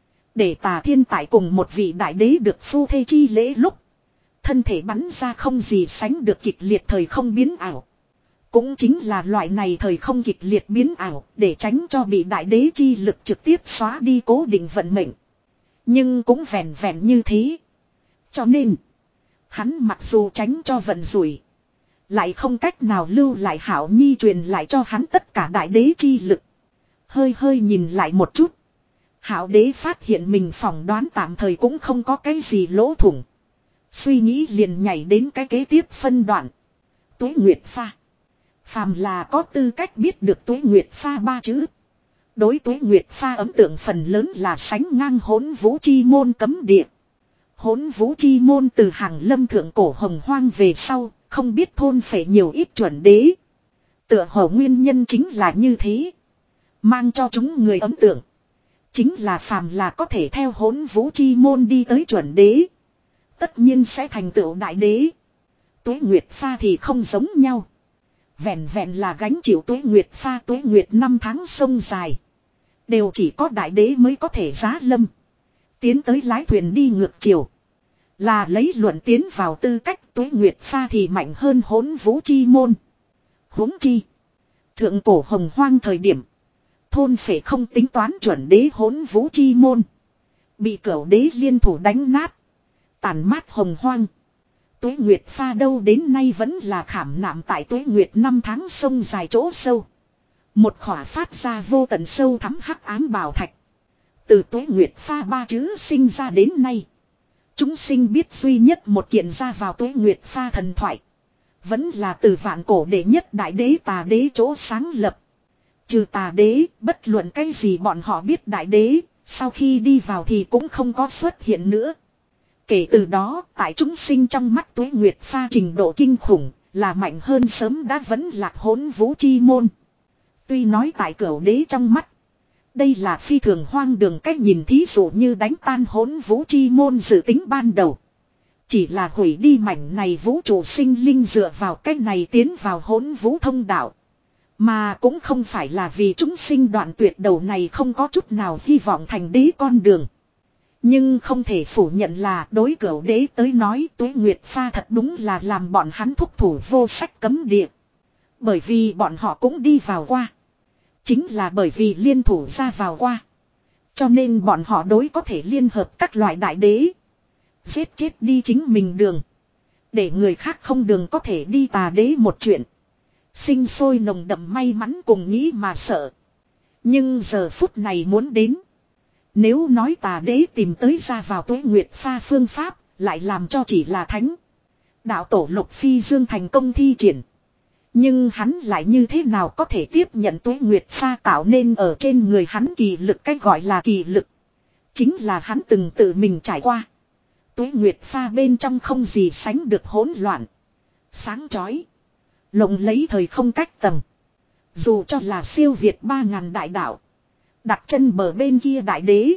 [SPEAKER 1] Để Tà Thiên tại cùng một vị đại đế được phu thê chi lễ lúc. Thân thể bắn ra không gì sánh được kịch liệt thời không biến ảo. Cũng chính là loại này thời không kịch liệt biến ảo để tránh cho bị đại đế chi lực trực tiếp xóa đi cố định vận mệnh. Nhưng cũng vẹn vẹn như thế. Cho nên, hắn mặc dù tránh cho vận rủi. Lại không cách nào lưu lại hảo nhi truyền lại cho hắn tất cả đại đế chi lực. Hơi hơi nhìn lại một chút. Hảo đế phát hiện mình phỏng đoán tạm thời cũng không có cái gì lỗ thủng. Suy nghĩ liền nhảy đến cái kế tiếp phân đoạn. Tuế nguyệt pha. Phàm là có tư cách biết được tuế nguyệt pha ba chữ. Đối tuế nguyệt pha ấn tượng phần lớn là sánh ngang hỗn vũ chi môn cấm địa. Hỗn vũ chi môn từ hàng lâm thượng cổ hồng hoang về sau, không biết thôn phệ nhiều ít chuẩn đế. Tựa hồ nguyên nhân chính là như thế. Mang cho chúng người ấn tượng. Chính là phàm là có thể theo hỗn vũ chi môn đi tới chuẩn đế. Tất nhiên sẽ thành tựu đại đế. Tuế nguyệt pha thì không giống nhau. Vẹn vẹn là gánh chịu tuế nguyệt pha tuế nguyệt năm tháng sông dài. Đều chỉ có đại đế mới có thể giá lâm. Tiến tới lái thuyền đi ngược chiều. Là lấy luận tiến vào tư cách tuế nguyệt pha thì mạnh hơn hỗn vũ chi môn. Huống chi. Thượng cổ hồng hoang thời điểm. Thôn phệ không tính toán chuẩn đế hỗn vũ chi môn. Bị cửu đế liên thủ đánh nát. Tàn mát hồng hoang. Tuế nguyệt pha đâu đến nay vẫn là khảm nạm tại tuế nguyệt năm tháng sông dài chỗ sâu. Một khỏa phát ra vô tận sâu thắm hắc ám bảo thạch. Từ tuế nguyệt pha ba chữ sinh ra đến nay. Chúng sinh biết duy nhất một kiện ra vào tuế nguyệt pha thần thoại. Vẫn là từ vạn cổ đệ nhất đại đế Tà đế chỗ sáng lập. Trừ Tà đế, bất luận cái gì bọn họ biết đại đế, sau khi đi vào thì cũng không có xuất hiện nữa. Kể từ đó, tại chúng sinh trong mắt tuế nguyệt pha trình độ kinh khủng, là mạnh hơn sớm đã vẫn lạc hỗn vũ chi môn. Tuy nói tại cửu đế trong mắt, đây là phi thường hoang đường cách nhìn thí dụ như đánh tan hỗn vũ chi môn dự tính ban đầu. Chỉ là hủy đi mảnh này vũ trụ sinh linh dựa vào cách này tiến vào hỗn vũ thông đạo. Mà cũng không phải là vì chúng sinh đoạn tuyệt đầu này không có chút nào hy vọng thành đế con đường. Nhưng không thể phủ nhận là đối cửu đế tới nói tuế nguyệt pha thật đúng là làm bọn hắn thúc thủ vô sách cấm địa. Bởi vì bọn họ cũng đi vào qua. Chính là bởi vì liên thủ ra vào qua. Cho nên bọn họ đối có thể liên hợp các loại đại đế. Giết chết đi chính mình đường. Để người khác không đường có thể đi Tà đế một chuyện. Sinh sôi nồng đậm may mắn cùng nghĩ mà sợ. Nhưng giờ phút này muốn đến. Nếu nói Tà đế tìm tới ra vào tuế nguyệt pha phương pháp. Lại làm cho chỉ là thánh. Đạo tổ Lục Phi Dương thành công thi triển. Nhưng hắn lại như thế nào có thể tiếp nhận tuế nguyệt pha tạo nên ở trên người hắn kỳ lực. Cách gọi là kỳ lực. Chính là hắn từng tự mình trải qua. Tuế nguyệt pha bên trong không gì sánh được hỗn loạn. Sáng chói. Lộng lấy thời không cách tầng. Dù cho là siêu việt ba ngàn đại đạo. Đặt chân bờ bên kia đại đế.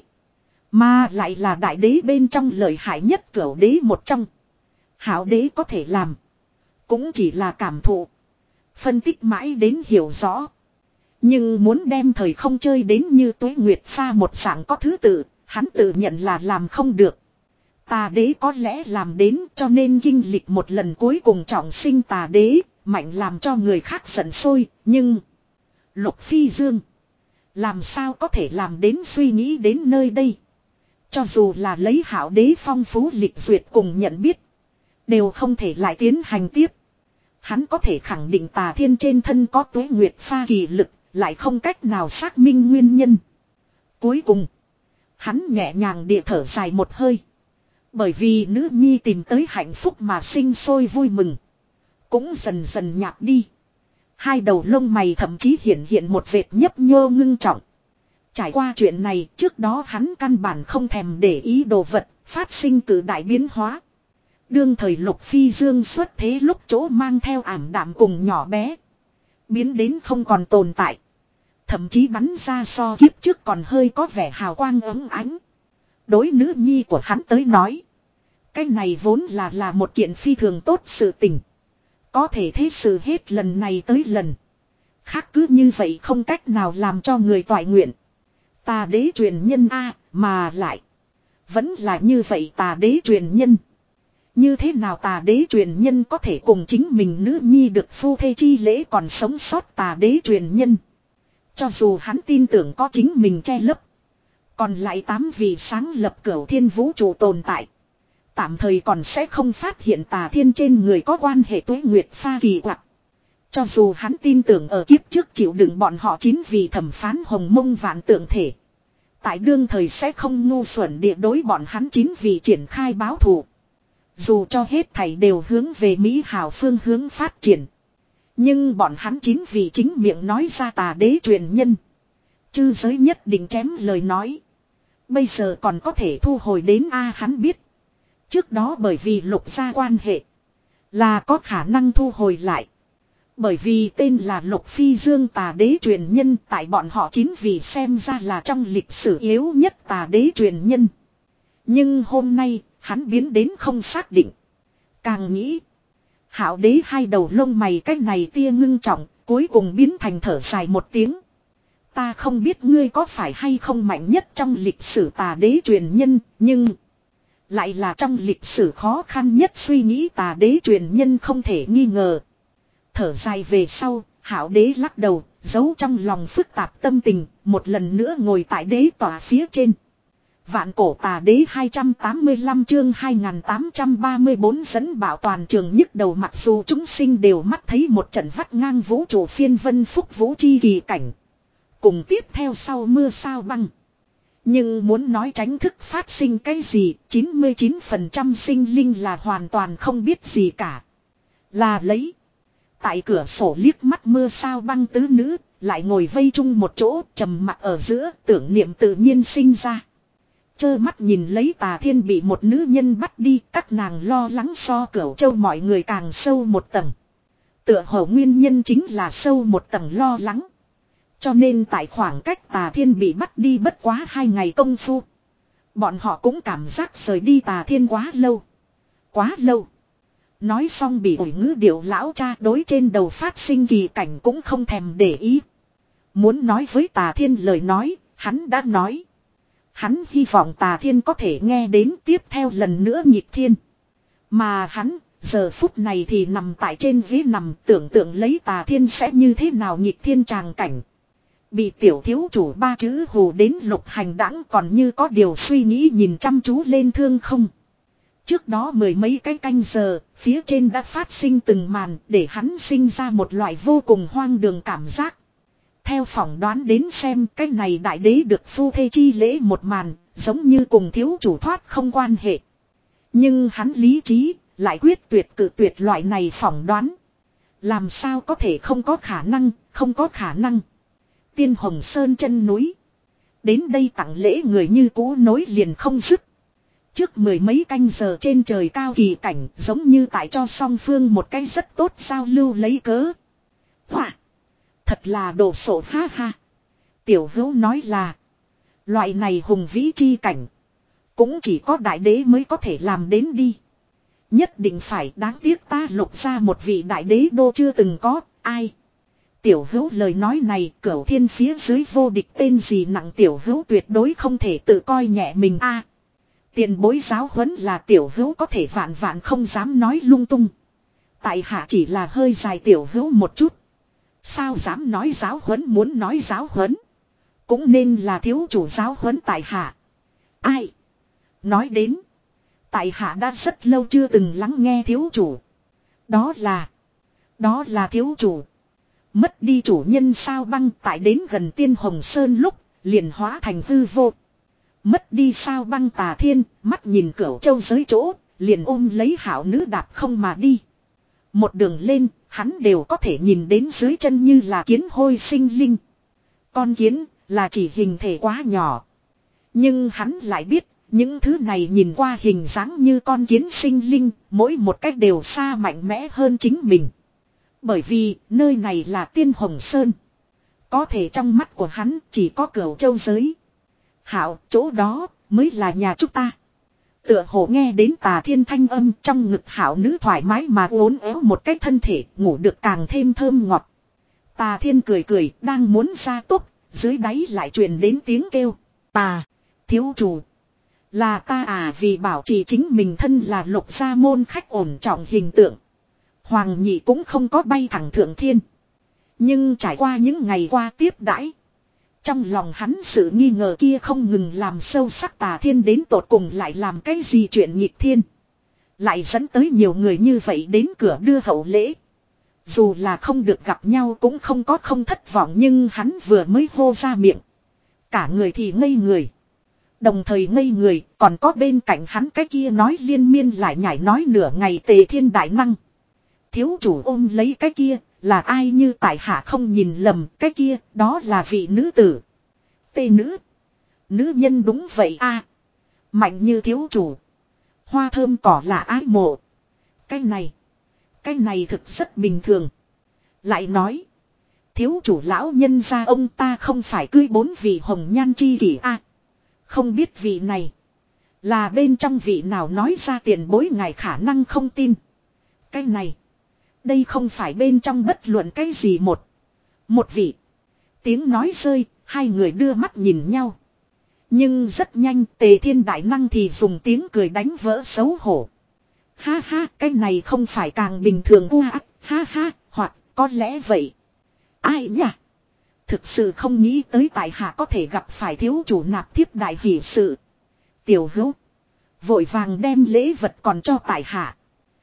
[SPEAKER 1] Mà lại là đại đế bên trong lợi hại nhất cửu đế một trong. Hảo đế có thể làm. Cũng chỉ là cảm thụ. Phân tích mãi đến hiểu rõ. Nhưng muốn đem thời không chơi đến như tuế nguyệt pha một dạng có thứ tự. Hắn tự nhận là làm không được. Tà đế có lẽ làm đến cho nên kinh lịch một lần cuối cùng trọng sinh tà đế. Mạnh làm cho người khác giận sôi. Nhưng Lục Phi Dương làm sao có thể làm đến suy nghĩ đến nơi đây. Cho dù là lấy hảo đế phong phú lịch duyệt cùng nhận biết. đều không thể lại tiến hành tiếp. Hắn có thể khẳng định Tà Thiên trên thân có tuế nguyệt pha kỳ lực, lại không cách nào xác minh nguyên nhân. Cuối cùng, hắn nhẹ nhàng địa thở dài một hơi. Bởi vì nữ nhi tìm tới hạnh phúc mà sinh sôi vui mừng, cũng dần dần nhạt đi. Hai đầu lông mày thậm chí hiện hiện một vệt nhấp nhô ngưng trọng. Trải qua chuyện này, trước đó hắn căn bản không thèm để ý đồ vật, phát sinh cử đại biến hóa. Đương thời Lục Phi Dương xuất thế lúc chỗ mang theo ảm đạm cùng nhỏ bé, biến đến không còn tồn tại. Thậm chí bắn ra so kiếp trước còn hơi có vẻ hào quang ấm ánh. Đối nữ nhi của hắn tới nói, cái này vốn là là một kiện phi thường tốt sự tình. Có thể thế sự hết lần này tới lần khác cứ như vậy không cách nào làm cho người toại nguyện. Tà đế truyền nhân a, mà lại vẫn là như vậy tà đế truyền nhân. Như thế nào tà đế truyền nhân có thể cùng chính mình nữ nhi được phu thê chi lễ còn sống sót tà đế truyền nhân. Cho dù hắn tin tưởng có chính mình che lấp, còn lại tám vị sáng lập cửu thiên vũ trụ tồn tại, tạm thời còn sẽ không phát hiện Tà Thiên trên người có quan hệ tuế nguyệt pha kỳ quặc. Cho dù hắn tin tưởng ở kiếp trước chịu đựng bọn họ chín vị thẩm phán hồng mông vạn tượng thể, tại đương thời sẽ không ngu xuẩn địa đối bọn hắn chín vị triển khai báo thù. Dù cho hết thảy đều hướng về Mỹ hảo phương hướng phát triển, nhưng bọn hắn chín vị chính miệng nói ra tà đế truyền nhân, chư giới nhất định chém lời nói. Bây giờ còn có thể thu hồi đến a hắn biết. Trước đó bởi vì Lục gia quan hệ, là có khả năng thu hồi lại. Bởi vì tên là Lục Phi Dương tà đế truyền nhân, tại bọn họ chín vị xem ra là trong lịch sử yếu nhất tà đế truyền nhân. Nhưng hôm nay, hắn biến đến không xác định. Càng nghĩ, Hạo đế hai đầu lông mày cách này tia ngưng trọng, cuối cùng biến thành thở dài một tiếng. Ta không biết ngươi có phải hay không mạnh nhất trong lịch sử tà đế truyền nhân, nhưng lại là trong lịch sử khó khăn nhất suy nghĩ tà đế truyền nhân không thể nghi ngờ. Thở dài về sau, Hạo đế lắc đầu, giấu trong lòng phức tạp tâm tình, một lần nữa ngồi tại đế tòa phía trên. Vạn cổ tà đế hai trăm tám mươi lăm chương hai nghìn tám trăm ba mươi bốn dẫn bảo toàn trường nhức đầu, mặc dù chúng sinh đều mắt thấy một trận vắt ngang vũ trụ phiên vân phúc vũ chi kỳ cảnh. Cùng tiếp theo sau mưa sao băng. Nhưng muốn nói tránh thức phát sinh cái gì, chín mươi chín phần trăm sinh linh là hoàn toàn không biết gì cả. Là lấy. Tại cửa sổ liếc mắt mưa sao băng tứ nữ, lại ngồi vây chung một chỗ, trầm mặc ở giữa, tưởng niệm tự nhiên sinh ra. Chơ mắt nhìn lấy Tà Thiên bị một nữ nhân bắt đi, các nàng lo lắng so Cửu Châu mọi người càng sâu một tầng. Tựa hồ nguyên nhân chính là sâu một tầng lo lắng. Cho nên tại khoảng cách Tà Thiên bị bắt đi bất quá hai ngày công phu, bọn họ cũng cảm giác rời đi Tà Thiên quá lâu. Quá lâu. Nói xong bị ủi ngữ điệu lão cha đối trên đầu phát sinh kỳ cảnh cũng không thèm để ý. Muốn nói với Tà Thiên lời nói, hắn đã nói. Hắn hy vọng Tà Thiên có thể nghe đến tiếp theo lần nữa nhịp thiên. Mà hắn, giờ phút này thì nằm tại trên ghế nằm tưởng tượng lấy Tà Thiên sẽ như thế nào nhịp thiên tràng cảnh. Bị tiểu thiếu chủ ba chữ hù đến Lục Hành đãng còn như có điều suy nghĩ nhìn chăm chú lên Thương Không. Trước đó mười mấy cái canh giờ, phía trên đã phát sinh từng màn để hắn sinh ra một loại vô cùng hoang đường cảm giác. Theo phỏng đoán đến xem cái này đại đế được phu thê chi lễ một màn, giống như cùng thiếu chủ thoát không quan hệ. Nhưng hắn lý trí, lại quyết tuyệt cự tuyệt loại này phỏng đoán. Làm sao có thể không có khả năng, không có khả năng. Tiên Hồng Sơn chân núi. Đến đây tặng lễ người như cũ nối liền không dứt. Trước mười mấy canh giờ trên trời cao kỳ cảnh giống như tại cho song phương một cái rất tốt giao lưu lấy cớ. Hỏa! Thật là đồ sộ ha ha. Tiểu Hữu nói là loại này hùng vĩ chi cảnh cũng chỉ có đại đế mới có thể làm đến đi. Nhất định phải, đáng tiếc ta Lục ra một vị đại đế đô chưa từng có, ai. Tiểu Hữu lời nói này Cửu Thiên phía dưới vô địch tên gì nặng, Tiểu Hữu tuyệt đối không thể tự coi nhẹ mình a. Tiền bối giáo huấn là Tiểu Hữu có thể vạn vạn không dám nói lung tung. Tại hạ chỉ là hơi dài Tiểu Hữu một chút. Sao dám nói giáo huấn, muốn nói giáo huấn cũng nên là thiếu chủ giáo huấn tại hạ. Ai? Nói đến Tại hạ đã rất lâu chưa từng lắng nghe thiếu chủ. Đó là. Đó là thiếu chủ. Mất đi chủ nhân sao băng tại đến gần Tiên Hồng Sơn lúc liền hóa thành hư vô. Mất đi sao băng Tà Thiên, mắt nhìn Cửu Châu giới chỗ, liền ôm lấy hảo nữ đạp không mà đi. Một đường lên, hắn đều có thể nhìn đến dưới chân như là kiến hôi sinh linh. Con kiến là chỉ hình thể quá nhỏ. Nhưng hắn lại biết, những thứ này nhìn qua hình dáng như con kiến sinh linh, mỗi một cách đều xa mạnh mẽ hơn chính mình. Bởi vì, nơi này là Tiên Hồng Sơn. Có thể trong mắt của hắn chỉ có Cửu Châu giới. Hảo, chỗ đó mới là nhà chúng ta. Tựa hồ nghe đến Tà Thiên thanh âm, trong ngực hảo nữ thoải mái mà uốn éo một cái thân thể, ngủ được càng thêm thơm ngọt. Tà Thiên cười cười, đang muốn ra tốc, dưới đáy lại truyền đến tiếng kêu. Tà, thiếu chủ. Là ta à, vì bảo trì chính mình thân là Lục gia môn khách ổn trọng hình tượng. Hoàng Nhị cũng không có bay thẳng thượng thiên. Nhưng trải qua những ngày qua tiếp đãi, trong lòng hắn sự nghi ngờ kia không ngừng làm sâu sắc. Tà Thiên đến tột cùng lại làm cái gì chuyện nghịch thiên, lại dẫn tới nhiều người như vậy đến cửa đưa hậu lễ. Dù là không được gặp nhau cũng không có không thất vọng, nhưng hắn vừa mới hô ra miệng, cả người thì ngây người. Đồng thời ngây người còn có bên cạnh hắn cái kia nói liên miên lại nhảy nói nửa ngày Tề Thiên đại năng. Thiếu chủ ôm lấy cái kia, là ai như tại hạ không nhìn lầm, cái kia, đó là vị nữ tử. Tê nữ. Nữ nhân đúng vậy a. Mạnh như thiếu chủ. Hoa thơm cỏ là ái mộ. Cái này. Cái này thực rất bình thường. Lại nói. Thiếu chủ lão nhân gia ông ta không phải cưới bốn vị hồng nhan chi kỷ a. Không biết vị này. Là bên trong vị nào nói ra tiền bối ngài khả năng không tin. Cái này. Đây không phải bên trong bất luận cái gì một. Một vị. Tiếng nói rơi, hai người đưa mắt nhìn nhau. Nhưng rất nhanh Tề Thiên đại năng thì dùng tiếng cười đánh vỡ xấu hổ. Ha ha, cái này không phải càng bình thường u ác, ha ha, hoặc có lẽ vậy. Ai nhỉ? Thực sự không nghĩ tới tại hạ có thể gặp phải thiếu chủ nạp thiếp đại hỷ sự. Tiểu hữu. Vội vàng đem lễ vật còn cho tại hạ.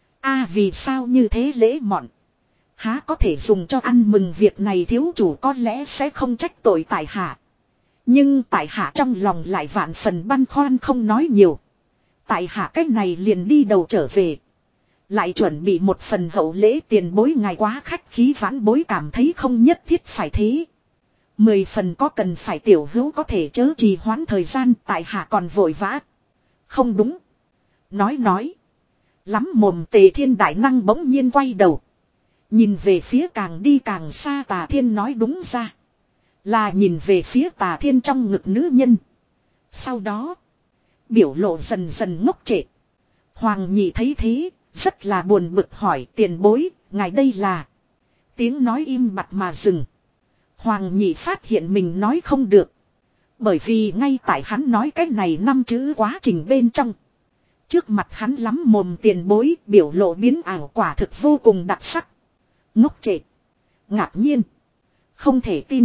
[SPEAKER 1] A vì sao như thế lễ mọn. Há có thể dùng cho ăn mừng việc này, thiếu chủ có lẽ sẽ không trách tội tại hạ. Nhưng tại hạ trong lòng lại vạn phần băn khoăn không nói nhiều. Tại hạ cách này liền đi đầu trở về. Lại chuẩn bị một phần hậu lễ, tiền bối ngài quá khách khí, vãn bối cảm thấy không nhất thiết phải thế. Mười phần có cần phải, tiểu hữu có thể chớ trì hoãn thời gian, tại hạ còn vội vã. Không đúng. Nói nói. Lắm mồm Tề Thiên đại năng bỗng nhiên quay đầu. Nhìn về phía càng đi càng xa Tà Thiên, nói đúng ra. Là nhìn về phía Tà Thiên trong ngực nữ nhân. Sau đó. Biểu lộ dần dần ngốc trệ. Hoàng Nhị thấy thế. Rất là buồn bực hỏi tiền bối. Ngài đây là. Tiếng nói im bặt mà dừng. Hoàng Nhị phát hiện mình nói không được. Bởi vì ngay tại hắn nói cái này năm chữ quá trình bên trong. Trước mặt hắn lắm mồm tiền bối, biểu lộ biến ảo quả thực vô cùng đặc sắc. Ngốc trệ. Ngạc nhiên. Không thể tin.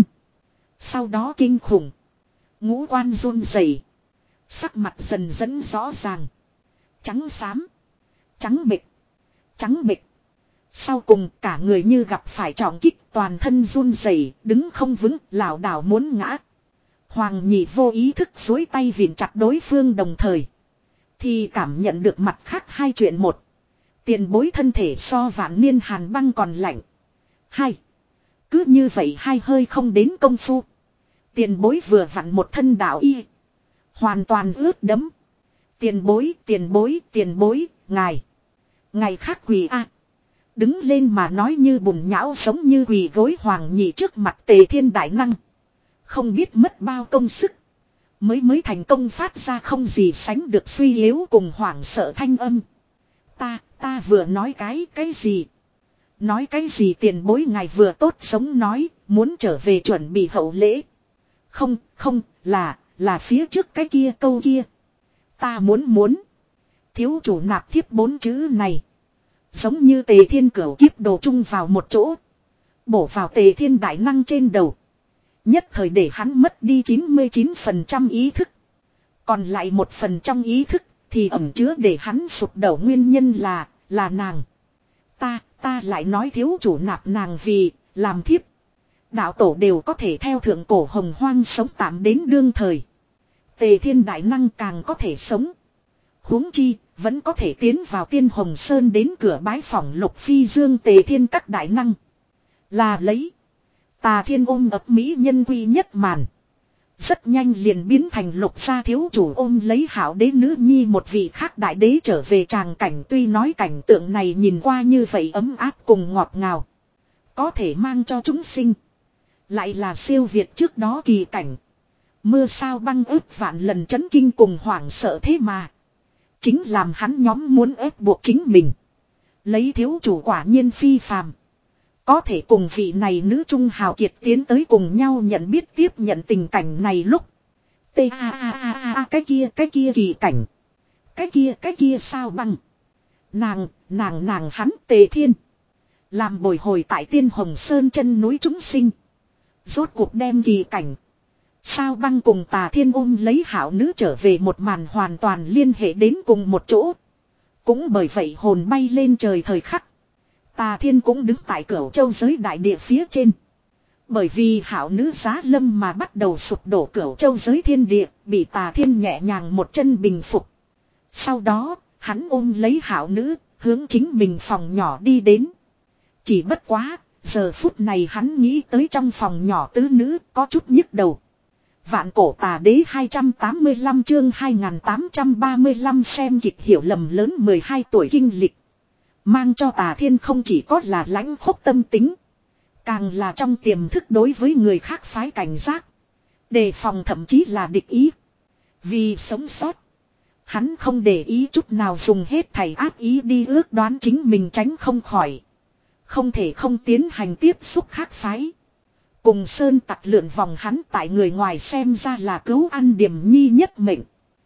[SPEAKER 1] Sau đó kinh khủng. Ngũ quan run rẩy. Sắc mặt dần dần rõ ràng. Trắng xám. Trắng bệch. Trắng bệch. Sau cùng cả người như gặp phải trọng kích, toàn thân run rẩy, đứng không vững, lảo đảo muốn ngã. Hoàng Nhị vô ý thức duỗi tay vịn chặt đối phương, đồng thời thì cảm nhận được mặt khác hai chuyện: một, tiền bối thân thể so vạn niên hàn băng còn lạnh; hai, cứ như vậy hai hơi không đến công phu, tiền bối vừa vặn một thân đạo y, hoàn toàn ướt đẫm. Tiền bối, tiền bối, tiền bối, ngài, ngài khác quỳ a. Đứng lên mà nói như bùn nhão, giống như quỳ gối Hoàng Nhị trước mặt Tề Thiên đại năng. Không biết mất bao công sức mới mới thành công phát ra không gì sánh được suy yếu cùng hoảng sợ thanh âm. Ta, ta vừa nói cái, cái gì? Nói cái gì tiền bối, ngài vừa tốt sống nói, muốn trở về chuẩn bị hậu lễ. Không, không, là, là phía trước cái kia câu kia. Ta muốn muốn. Thiếu chủ nạp thiếp bốn chữ này. Giống như Tề Thiên cửu kiếp đồ chung vào một chỗ. Bổ vào Tề Thiên đại năng trên đầu. Nhất thời để hắn mất đi chín mươi chín phần trăm ý thức. Còn lại một phần trong ý thức thì ẩn chứa để hắn sụp đổ nguyên nhân là, là nàng. Ta, ta lại nói thiếu chủ nạp nàng vì, làm thiếp. Đạo tổ đều có thể theo thượng cổ hồng hoang sống tạm đến đương thời. Tề Thiên đại năng càng có thể sống. Huống chi, vẫn có thể tiến vào Tiên Hồng Sơn đến cửa bái phỏng Lục Phi Dương Tề Thiên các đại năng. Là lấy. Tà Thiên ôm ấp mỹ nhân quy nhất màn. Rất nhanh liền biến thành Lục gia thiếu chủ ôm lấy hảo đế nữ nhi một vị khác đại đế trở về tràng cảnh, tuy nói cảnh tượng này nhìn qua như vậy ấm áp cùng ngọt ngào. Có thể mang cho chúng sinh. Lại là siêu việt trước đó kỳ cảnh. Mưa sao băng ướp vạn lần chấn kinh cùng hoảng sợ thế mà. Chính làm hắn nhóm muốn ép buộc chính mình. Lấy thiếu chủ quả nhiên phi phàm. Có thể cùng vị này nữ trung hào kiệt tiến tới cùng nhau nhận biết tiếp nhận tình cảnh này lúc. T a a a a a cái kia cái kia kỳ cảnh. Cái kia cái kia sao băng. Nàng, nàng nàng hắn Tề Thiên. Làm bồi hồi tại Tiên Hồng Sơn chân núi chúng sinh. Rốt cuộc đem kỳ cảnh. Sao băng cùng Tà Thiên ôm lấy hảo nữ trở về một màn hoàn toàn liên hệ đến cùng một chỗ. Cũng bởi vậy hồn bay lên trời thời khắc. Tà Thiên cũng đứng tại Cửu Châu giới đại địa phía trên. Bởi vì hảo nữ giá lâm mà bắt đầu sụp đổ Cửu Châu giới thiên địa, bị Tà Thiên nhẹ nhàng một chân bình phục. Sau đó, hắn ôm lấy hảo nữ, hướng chính mình phòng nhỏ đi đến. Chỉ bất quá, giờ phút này hắn nghĩ tới trong phòng nhỏ tứ nữ có chút nhức đầu. Vạn cổ tà đế hai trăm tám mươi lăm chương hai nghìn tám trăm ba mươi lăm xem kịch hiểu lầm lớn mười hai tuổi kinh lịch. Mang cho Tà Thiên không chỉ có là lãnh khốc tâm tính. Càng là trong tiềm thức đối với người khác phái cảnh giác. Đề phòng thậm chí là địch ý. Vì sống sót. Hắn không để ý chút nào dùng hết thảy ác ý đi ước đoán chính mình tránh không khỏi. Không thể không tiến hành tiếp xúc khác phái. Cùng sơn tặc lượn vòng hắn tại người ngoài xem ra là cứu ăn Điềm Nhi nhất mệnh.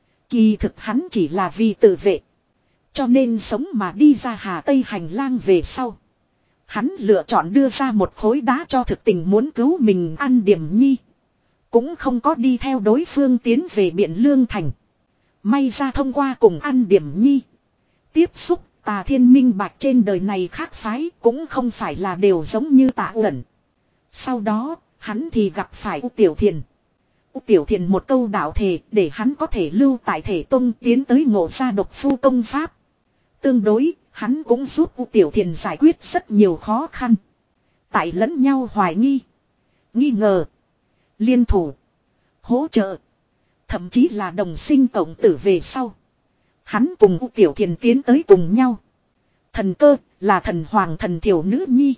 [SPEAKER 1] Kỳ thực hắn chỉ là vì tự vệ. Cho nên sống mà đi ra Hà Tây hành lang về sau. Hắn lựa chọn đưa ra một khối đá cho thực tình muốn cứu mình ăn Điềm Nhi. Cũng không có đi theo đối phương tiến về Biện Lương Thành. May ra thông qua cùng ăn Điềm Nhi. Tiếp xúc Tà Thiên minh bạch trên đời này khác phái cũng không phải là đều giống như Tạ Uẩn. Sau đó, hắn thì gặp phải U Tiểu Thiền. U Tiểu Thiền một câu đạo thề để hắn có thể lưu tại thể tông tiến tới ngộ ra độc phu công pháp. Tương đối, hắn cũng giúp U Tiểu Thiền giải quyết rất nhiều khó khăn. Tại lẫn nhau hoài nghi, nghi ngờ, liên thủ, hỗ trợ, thậm chí là đồng sinh cộng tử về sau. Hắn cùng U Tiểu Thiền tiến tới cùng nhau. Thần Cơ là thần hoàng thần thiểu nữ nhi.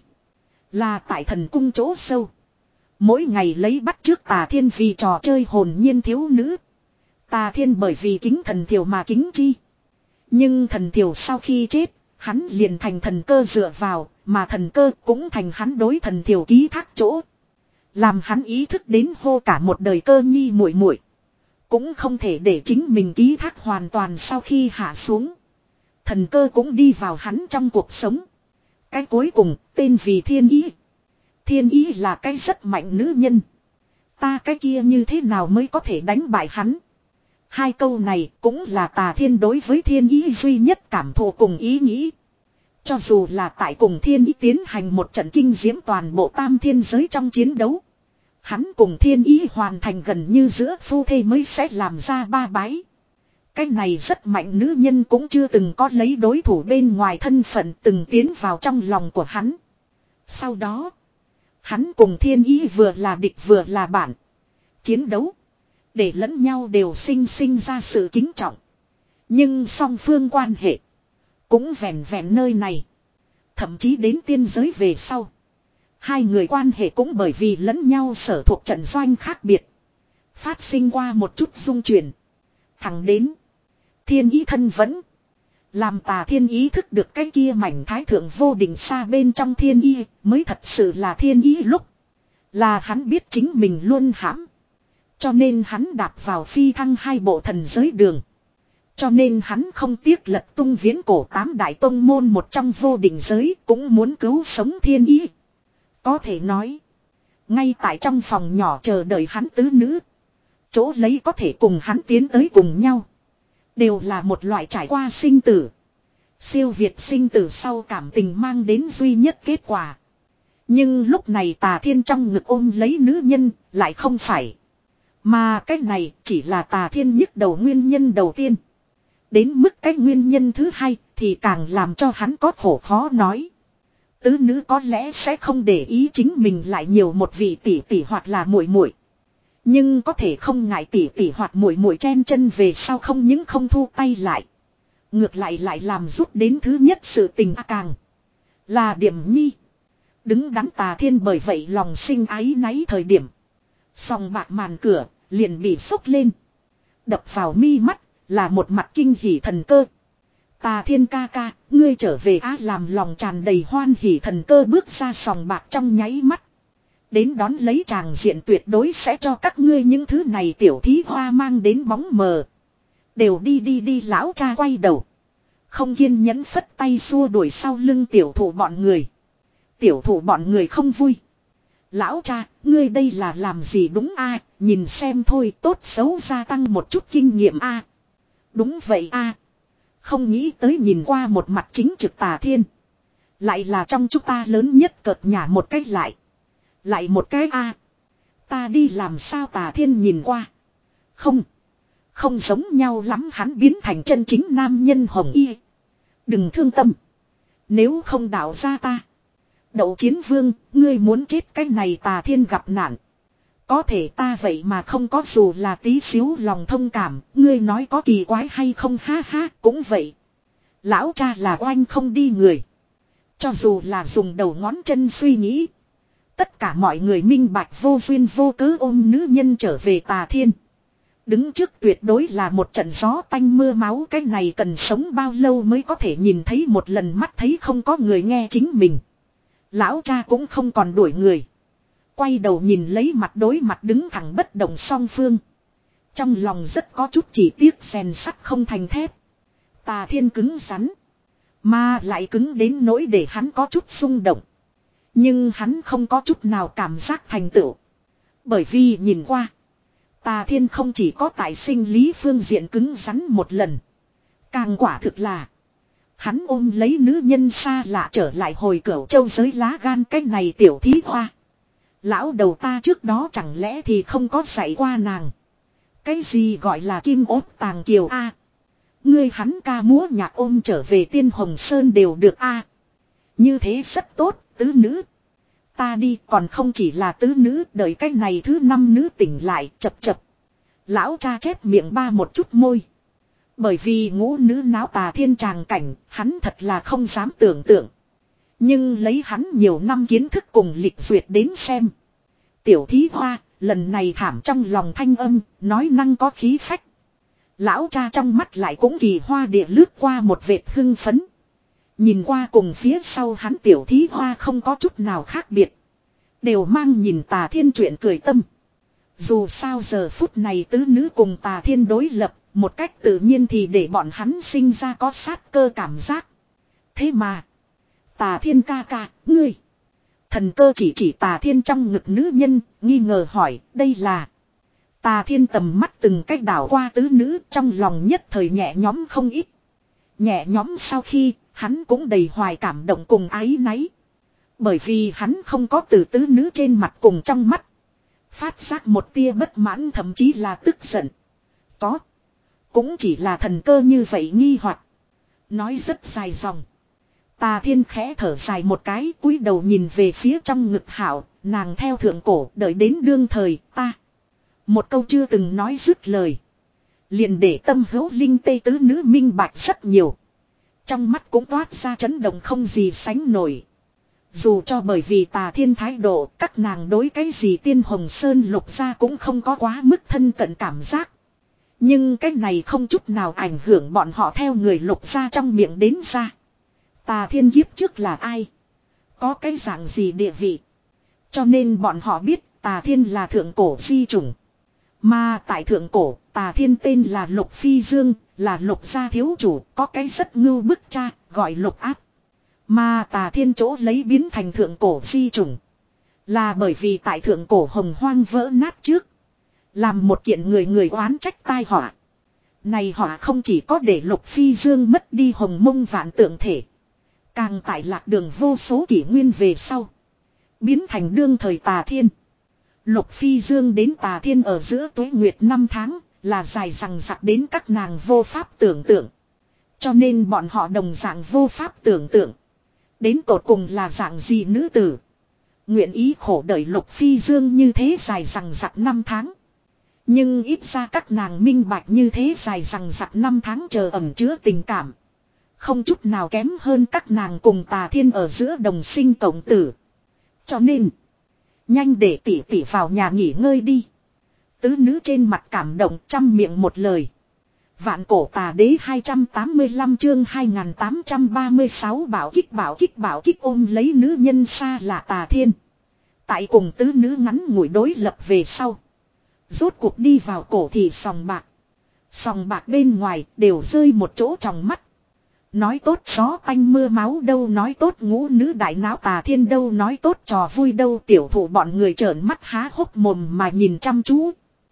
[SPEAKER 1] Là tại thần cung chỗ sâu. Mỗi ngày lấy bắt trước Tà Thiên vì trò chơi hồn nhiên thiếu nữ. Tà Thiên bởi vì kính thần thiểu mà kính chi. Nhưng thần thiểu sau khi chết, hắn liền thành thần cơ dựa vào, mà thần cơ cũng thành hắn đối thần thiểu ký thác chỗ. Làm hắn ý thức đến hô cả một đời cơ nhi muội muội, cũng không thể để chính mình ký thác hoàn toàn sau khi hạ xuống. Thần cơ cũng đi vào hắn trong cuộc sống. Cái cuối cùng tên vì Thiên Ý. Thiên Ý là cái rất mạnh nữ nhân. Ta cái kia như thế nào mới có thể đánh bại hắn? Hai câu này cũng là Tà Thiên đối với Thiên Ý duy nhất cảm thụ cùng ý nghĩ. Cho dù là tại cùng Thiên Ý tiến hành một trận kinh diễm toàn bộ tam thiên giới trong chiến đấu. Hắn cùng Thiên Ý hoàn thành gần như giữa phu thê mới sẽ làm ra ba bái. Cái này rất mạnh nữ nhân cũng chưa từng có lấy đối thủ bên ngoài thân phận từng tiến vào trong lòng của hắn. Sau đó, hắn cùng Thiên Ý vừa là địch vừa là bạn. Chiến đấu, để lẫn nhau đều sinh sinh ra sự kính trọng. Nhưng song phương quan hệ, cũng vẹn vẹn nơi này. Thậm chí đến tiên giới về sau. Hai người quan hệ cũng bởi vì lẫn nhau sở thuộc trận doanh khác biệt. Phát sinh qua một chút dung chuyển. Thẳng đến Thiên Ý thân vẫn. Làm Tà Thiên ý thức được cái kia mảnh thái thượng vô định xa bên trong Thiên Ý mới thật sự là Thiên Ý lúc. Là hắn biết chính mình luôn hãm. Cho nên hắn đạp vào phi thăng hai bộ thần giới đường. Cho nên hắn không tiếc lật tung viễn cổ tám đại tông môn một trong vô định giới cũng muốn cứu sống Thiên Ý. Có thể nói, ngay tại trong phòng nhỏ chờ đợi hắn tứ nữ. Chỗ lấy có thể cùng hắn tiến tới cùng nhau. Đều là một loại trải qua sinh tử. Siêu việt sinh tử sau cảm tình mang đến duy nhất kết quả. Nhưng lúc này Tà Thiên trong ngực ôm lấy nữ nhân lại không phải. Mà cái này chỉ là Tà Thiên nhức đầu nguyên nhân đầu tiên. Đến mức cái nguyên nhân thứ hai thì càng làm cho hắn có khổ khó nói. Tứ nữ có lẽ sẽ không để ý chính mình lại nhiều một vị tỷ tỷ hoặc là muội muội. Nhưng có thể không ngại tỷ tỷ hoặc muội muội chen chân về sau không những không thu tay lại. Ngược lại lại làm giúp đến thứ nhất sự tình càng. Là Điểm Nhi. Đứng đắn Tà Thiên bởi vậy lòng sinh áy náy thời điểm. Song bạc màn cửa liền bị sốc lên. Đập vào mi mắt là một mặt kinh hỉ thần cơ. Tà Thiên ca ca, ngươi trở về á làm lòng tràn đầy hoan hỉ thần cơ bước ra sòng bạc trong nháy mắt. Đến đón lấy tràng diện tuyệt đối sẽ cho các ngươi những thứ này tiểu thí hoa mang đến bóng mờ. Đều đi đi đi lão cha quay đầu. Không kiên nhẫn phất tay xua đuổi sau lưng tiểu thủ bọn người. Tiểu thủ bọn người không vui. Lão cha, ngươi đây là làm gì đúng a? Nhìn xem thôi tốt xấu gia tăng một chút kinh nghiệm a. Đúng vậy a. Không nghĩ tới nhìn qua một mặt chính trực Tà Thiên. Lại là trong chúng ta lớn nhất cợt nhả một cách lại. Lại một cái a. Ta đi làm sao Tà Thiên nhìn qua. Không. Không giống nhau lắm hắn biến thành chân chính nam nhân hồng y. Đừng thương tâm. Nếu không đảo ra ta. Đậu Chiến Vương, ngươi muốn chết cái này Tà Thiên gặp nạn. Có thể ta vậy mà không có dù là tí xíu lòng thông cảm, ngươi nói có kỳ quái hay không ha ha, cũng vậy. Lão cha là oanh không đi người. Cho dù là dùng đầu ngón chân suy nghĩ. Tất cả mọi người minh bạch vô duyên vô cớ ôm nữ nhân trở về Tà Thiên. Đứng trước tuyệt đối là một trận gió tanh mưa máu, cái này cần sống bao lâu mới có thể nhìn thấy một lần, mắt thấy không có người nghe chính mình. Lão cha cũng không còn đuổi người. Quay đầu nhìn lấy mặt đối mặt đứng thẳng bất động song phương. Trong lòng rất có chút chỉ tiếc rèn sắt không thành thép. Tà Thiên cứng rắn. Mà lại cứng đến nỗi để hắn có chút xung động. Nhưng hắn không có chút nào cảm giác thành tựu. Bởi vì nhìn qua. Tà Thiên không chỉ có tại sinh lý phương diện cứng rắn một lần. Càng quả thực là. Hắn ôm lấy nữ nhân xa lạ trở lại hồi Cửu Châu giới lá gan cái này tiểu thí hoa. Lão đầu ta trước đó chẳng lẽ thì không có dạy qua nàng. Cái gì gọi là kim ốt tàng kiều a? Ngươi hắn ca múa nhạc ôm trở về Tiên Hồng Sơn đều được a. Như thế rất tốt, tứ nữ. Ta đi còn không chỉ là tứ nữ, đợi cái này thứ năm nữ tỉnh lại chập chập. Lão cha chép miệng ba một chút môi. Bởi vì ngũ nữ náo Tà Thiên tràng cảnh, hắn thật là không dám tưởng tượng. Nhưng lấy hắn nhiều năm kiến thức cùng lịch duyệt đến xem. Tiểu thí hoa, lần này thảm trong lòng thanh âm, nói năng có khí phách. Lão cha trong mắt lại cũng kỳ hoa địa lướt qua một vệt hưng phấn. Nhìn qua cùng phía sau hắn tiểu thí hoa không có chút nào khác biệt. Đều mang nhìn Tà Thiên chuyện cười tâm. Dù sao giờ phút này tứ nữ cùng Tà Thiên đối lập, một cách tự nhiên thì để bọn hắn sinh ra có sát cơ cảm giác. Thế mà, Tà Thiên ca ca, ngươi. Thần cơ chỉ chỉ Tà Thiên trong ngực nữ nhân, nghi ngờ hỏi, đây là. Tà Thiên tầm mắt từng cách đảo qua tứ nữ, trong lòng nhất thời nhẹ nhõm không ít. Nhẹ nhõm sau khi, hắn cũng đầy hoài cảm động cùng áy náy. Bởi vì hắn không có từ tứ nữ trên mặt cùng trong mắt. Phát giác một tia bất mãn thậm chí là tức giận. Có. Cũng chỉ là thần cơ như vậy nghi hoặc. Nói rất dài dòng. Tà Thiên khẽ thở dài một cái, cúi đầu nhìn về phía trong ngực Hạo, nàng theo thượng cổ đợi đến đương thời ta. Một câu chưa từng nói dứt lời. Liền để tâm hữu linh tây tứ nữ minh bạch rất nhiều. Trong mắt cũng toát ra chấn động không gì sánh nổi. Dù cho bởi vì Tà Thiên thái độ, các nàng đối cái gì Tiên Hồng Sơn lục ra cũng không có quá mức thân cận cảm giác. Nhưng cái này không chút nào ảnh hưởng bọn họ theo người lục ra trong miệng đến ra. Tà Thiên kiếp trước là ai? Có cái dạng gì địa vị? Cho nên bọn họ biết Tà Thiên là thượng cổ phi chủng. Mà tại thượng cổ, Tà Thiên tên là Lục Phi Dương, là lục gia thiếu chủ, có cái rất ngưu bức cha, gọi Lục Áp. Mà Tà Thiên chỗ lấy biến thành thượng cổ phi chủng. Là bởi vì tại thượng cổ hồng hoang vỡ nát trước. Làm một kiện người người oán trách tai họa. Này họ không chỉ có để Lục Phi Dương mất đi hồng mông vạn tượng thể. Càng tại lạc đường vô số kỷ nguyên về sau. Biến thành đương thời Tà Thiên. Lục Phi Dương đến Tà Thiên ở giữa tuế nguyệt năm tháng. Là dài rằng rặc đến các nàng vô pháp tưởng tượng. Cho nên bọn họ đồng dạng vô pháp tưởng tượng. Đến tột cùng là dạng gì nữ tử. Nguyện ý khổ đợi Lục Phi Dương như thế dài rằng rặc năm tháng. Nhưng ít ra các nàng minh bạch như thế dài rằng rặc năm tháng chờ ẩm chứa tình cảm. Không chút nào kém hơn các nàng cùng Tà Thiên ở giữa đồng sinh cộng tử. Cho nên, nhanh để tỷ tỷ vào nhà nghỉ ngơi đi. Tứ nữ trên mặt cảm động trăm miệng một lời. Vạn cổ tà đế hai trăm tám mươi lăm chương hai nghìn tám trăm ba mươi sáu bảo kích bảo kích bảo kích ôm lấy nữ nhân xa là Tà Thiên. Tại cùng tứ nữ ngắn ngủi đối lập về sau. Rốt cuộc đi vào cổ thì sòng bạc. Sòng bạc bên ngoài đều rơi một chỗ trong mắt. Nói tốt gió tanh mưa máu đâu, nói tốt ngũ nữ đại náo Tà Thiên đâu, nói tốt trò vui đâu. Tiểu thủ bọn người trợn mắt há hốc mồm mà nhìn chăm chú.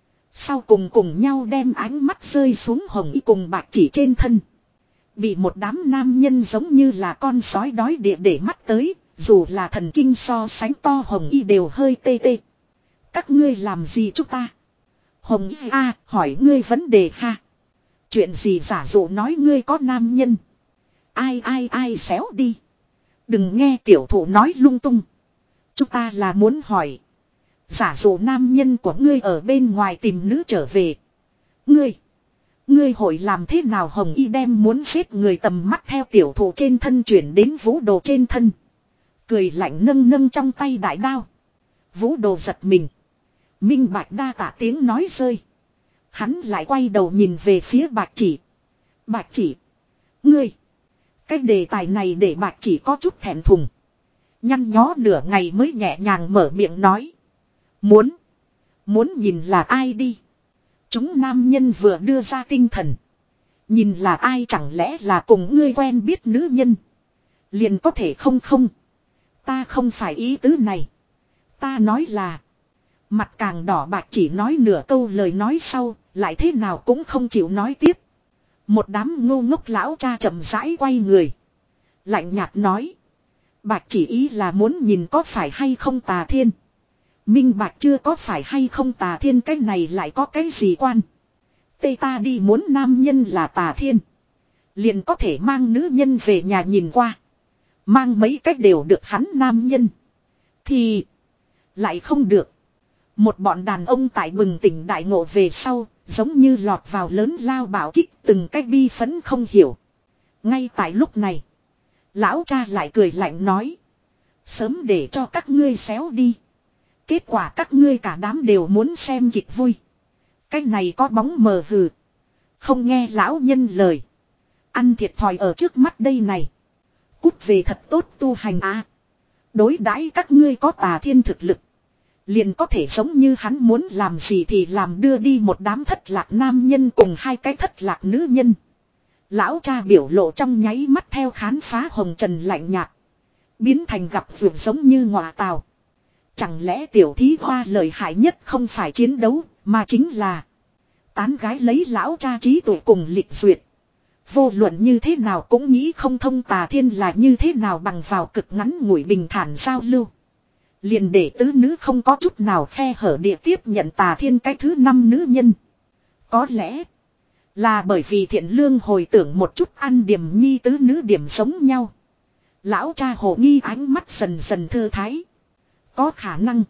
[SPEAKER 1] Sau cùng cùng nhau đem ánh mắt rơi xuống hồng y cùng bạc chỉ trên thân. Bị một đám nam nhân giống như là con sói đói địa để mắt tới. Dù là thần kinh so sánh to hồng y đều hơi tê tê. Các ngươi làm gì chúng ta? Hồng y a hỏi ngươi vấn đề ha. Chuyện gì giả dụ nói ngươi có nam nhân. Ai ai ai xéo đi. Đừng nghe tiểu thủ nói lung tung. Chúng ta là muốn hỏi. Giả dụ nam nhân của ngươi ở bên ngoài tìm nữ trở về. Ngươi. Ngươi hội làm thế nào? Hồng y đem muốn giết người tầm mắt theo tiểu thủ trên thân chuyển đến Vũ Đồ trên thân. Cười lạnh nâng nâng trong tay đại đao. Vũ Đồ giật mình. Minh Bạch đa tạ tiếng nói rơi. Hắn lại quay đầu nhìn về phía Bạch Chỉ. Bạch Chỉ. Ngươi. Cái đề tài này để Bạch Chỉ có chút thẹn thùng. Nhăn nhó nửa ngày mới nhẹ nhàng mở miệng nói. Muốn. Muốn nhìn là ai đi. Chúng nam nhân vừa đưa ra tinh thần. Nhìn là ai, chẳng lẽ là cùng ngươi quen biết nữ nhân. Liền có thể không không. Ta không phải ý tứ này. Ta nói là. Mặt càng đỏ Bạch Chỉ nói nửa câu lời nói sau. Lại thế nào cũng không chịu nói tiếp. Một đám ngu ngốc lão cha chậm rãi quay người. Lạnh nhạt nói. Bạch Chỉ ý là muốn nhìn có phải hay không Tà Thiên. Minh Bạch chưa có phải hay không Tà Thiên, cái này lại có cái gì quan. Tây ta đi muốn nam nhân là Tà Thiên. Liền có thể mang nữ nhân về nhà nhìn qua. Mang mấy cách đều được hắn nam nhân. Thì. Lại không được. Một bọn đàn ông tại bừng tỉnh đại ngộ về sau. Giống như lọt vào lớn lao bảo kích, từng cách bi phấn không hiểu. Ngay tại lúc này. Lão cha lại cười lạnh nói. Sớm để cho các ngươi xéo đi. Kết quả các ngươi cả đám đều muốn xem kịch vui. Cái này có bóng mờ hừ. Không nghe lão nhân lời. Ăn thiệt thòi ở trước mắt đây này. Cút về thật tốt tu hành á. Đối đãi các ngươi có Tà Thiên thực lực. Liền có thể giống như hắn muốn làm gì thì làm, đưa đi một đám thất lạc nam nhân cùng hai cái thất lạc nữ nhân. Lão cha biểu lộ trong nháy mắt theo khán phá hồng trần lạnh nhạt. Biến thành gặp vượt giống như ngọa tào. Chẳng lẽ tiểu thí hoa lợi hại nhất không phải chiến đấu, mà chính là tán gái lấy lão cha trí tuệ cùng lịch duyệt. Vô luận như thế nào cũng nghĩ không thông Tà Thiên là như thế nào bằng vào cực ngắn ngủi bình thản giao lưu. Liền để tứ nữ không có chút nào khe hở địa tiếp nhận Tà Thiên cái thứ năm nữ nhân. Có lẽ là bởi vì thiện lương hồi tưởng một chút ăn điểm nhi tứ nữ điểm giống nhau. Lão cha hồ nghi ánh mắt dần dần thư thái. Có khả năng.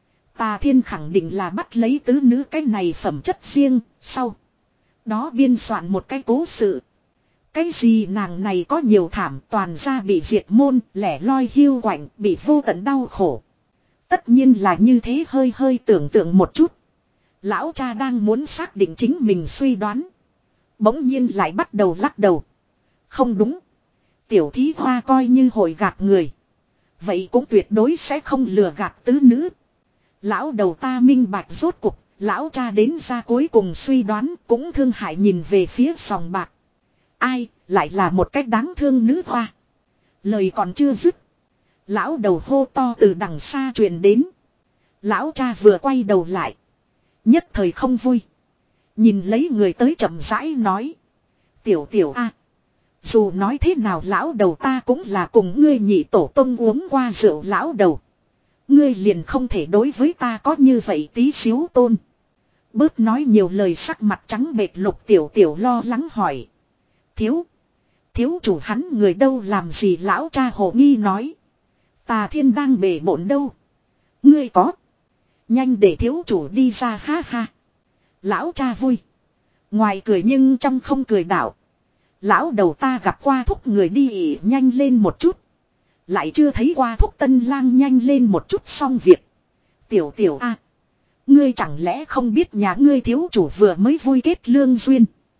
[SPEAKER 1] Tà Thiên khẳng định là bắt lấy tứ nữ cái này phẩm chất riêng. Sau đó biên soạn một cái cố sự. Cái gì nàng này có nhiều thảm, toàn ra bị diệt môn, lẻ loi hiu quạnh, bị vô tận đau khổ. Tất nhiên là như thế, hơi hơi tưởng tượng một chút. Lão cha đang muốn xác định chính mình suy đoán. Bỗng nhiên lại bắt đầu lắc đầu. Không đúng. Tiểu thí hoa coi như hội gạt người. Vậy cũng tuyệt đối sẽ không lừa gạt tứ nữ. Lão đầu ta minh bạch rốt cuộc. Lão cha đến ra cuối cùng suy đoán, cũng thương hại nhìn về phía sòng bạc. Ai, lại là một cách đáng thương nữ hoa. Lời còn chưa dứt. Lão đầu hô to từ đằng xa truyền đến. Lão cha vừa quay đầu lại. Nhất thời không vui. Nhìn lấy người tới chậm rãi nói. Tiểu tiểu a, dù nói thế nào lão đầu ta cũng là cùng ngươi nhị tổ tông uống qua rượu lão đầu. Ngươi liền không thể đối với ta có như vậy tí xíu tôn. Bớt nói nhiều lời, sắc mặt trắng bệch Lục Tiểu Tiểu lo lắng hỏi. Thiếu. Thiếu chủ hắn người đâu làm gì lão cha hồ nghi nói. Tà Thiên đang bề bộn đâu. Ngươi có. Nhanh để thiếu chủ đi ra ha ha. Lão cha vui. Ngoài cười nhưng trong không cười đảo. Lão đầu ta gặp qua thúc người đi ỉ nhanh lên một chút. Lại chưa thấy qua thúc tân lang nhanh lên một chút xong việc. Tiểu tiểu a, ngươi chẳng lẽ không biết nhà ngươi thiếu chủ vừa mới vui kết lương duyên.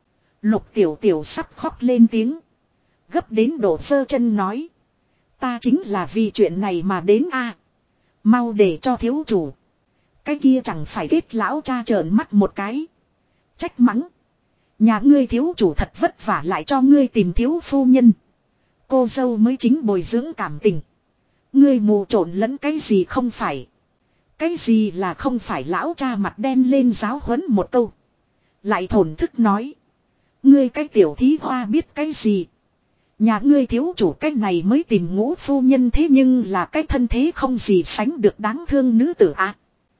[SPEAKER 1] Lục tiểu tiểu sắp khóc lên tiếng. Gấp đến độ sơ chân nói. Ta chính là vì chuyện này mà đến a. Mau để cho thiếu chủ. Cái kia chẳng phải kết lão cha trợn mắt một cái. Trách mắng. Nhà ngươi thiếu chủ thật vất vả lại cho ngươi tìm thiếu phu nhân. Cô dâu mới chính bồi dưỡng cảm tình. Ngươi mù trộn lẫn cái gì không phải. Cái gì là không phải lão cha mặt đen lên giáo huấn một câu. Lại thổn thức nói. Ngươi cái tiểu thí hoa biết cái gì. Nhà ngươi thiếu chủ cái này mới tìm ngũ phu nhân thế nhưng là cái thân thế không gì sánh được đáng thương nữ tử à.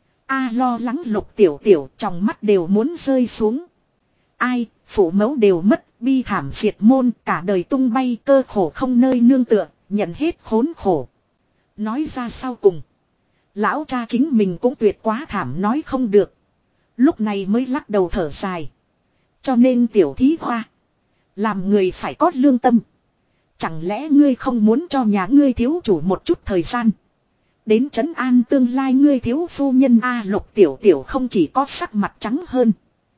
[SPEAKER 1] A lo lắng Lục Tiểu Tiểu trong mắt đều muốn rơi xuống. Ai, phụ mẫu đều mất, bi thảm diệt môn, cả đời tung bay cơ khổ không nơi nương tựa, nhận hết khốn khổ. Nói ra sau cùng. Lão cha chính mình cũng tuyệt quá thảm nói không được. Lúc này mới lắc đầu thở dài. Cho nên tiểu thí hoa. Làm người phải có lương tâm. Chẳng lẽ ngươi không muốn cho nhà ngươi thiếu chủ một chút thời gian. Đến trấn an tương lai ngươi thiếu phu nhân A Lục Tiểu Tiểu không chỉ có sắc mặt trắng hơn.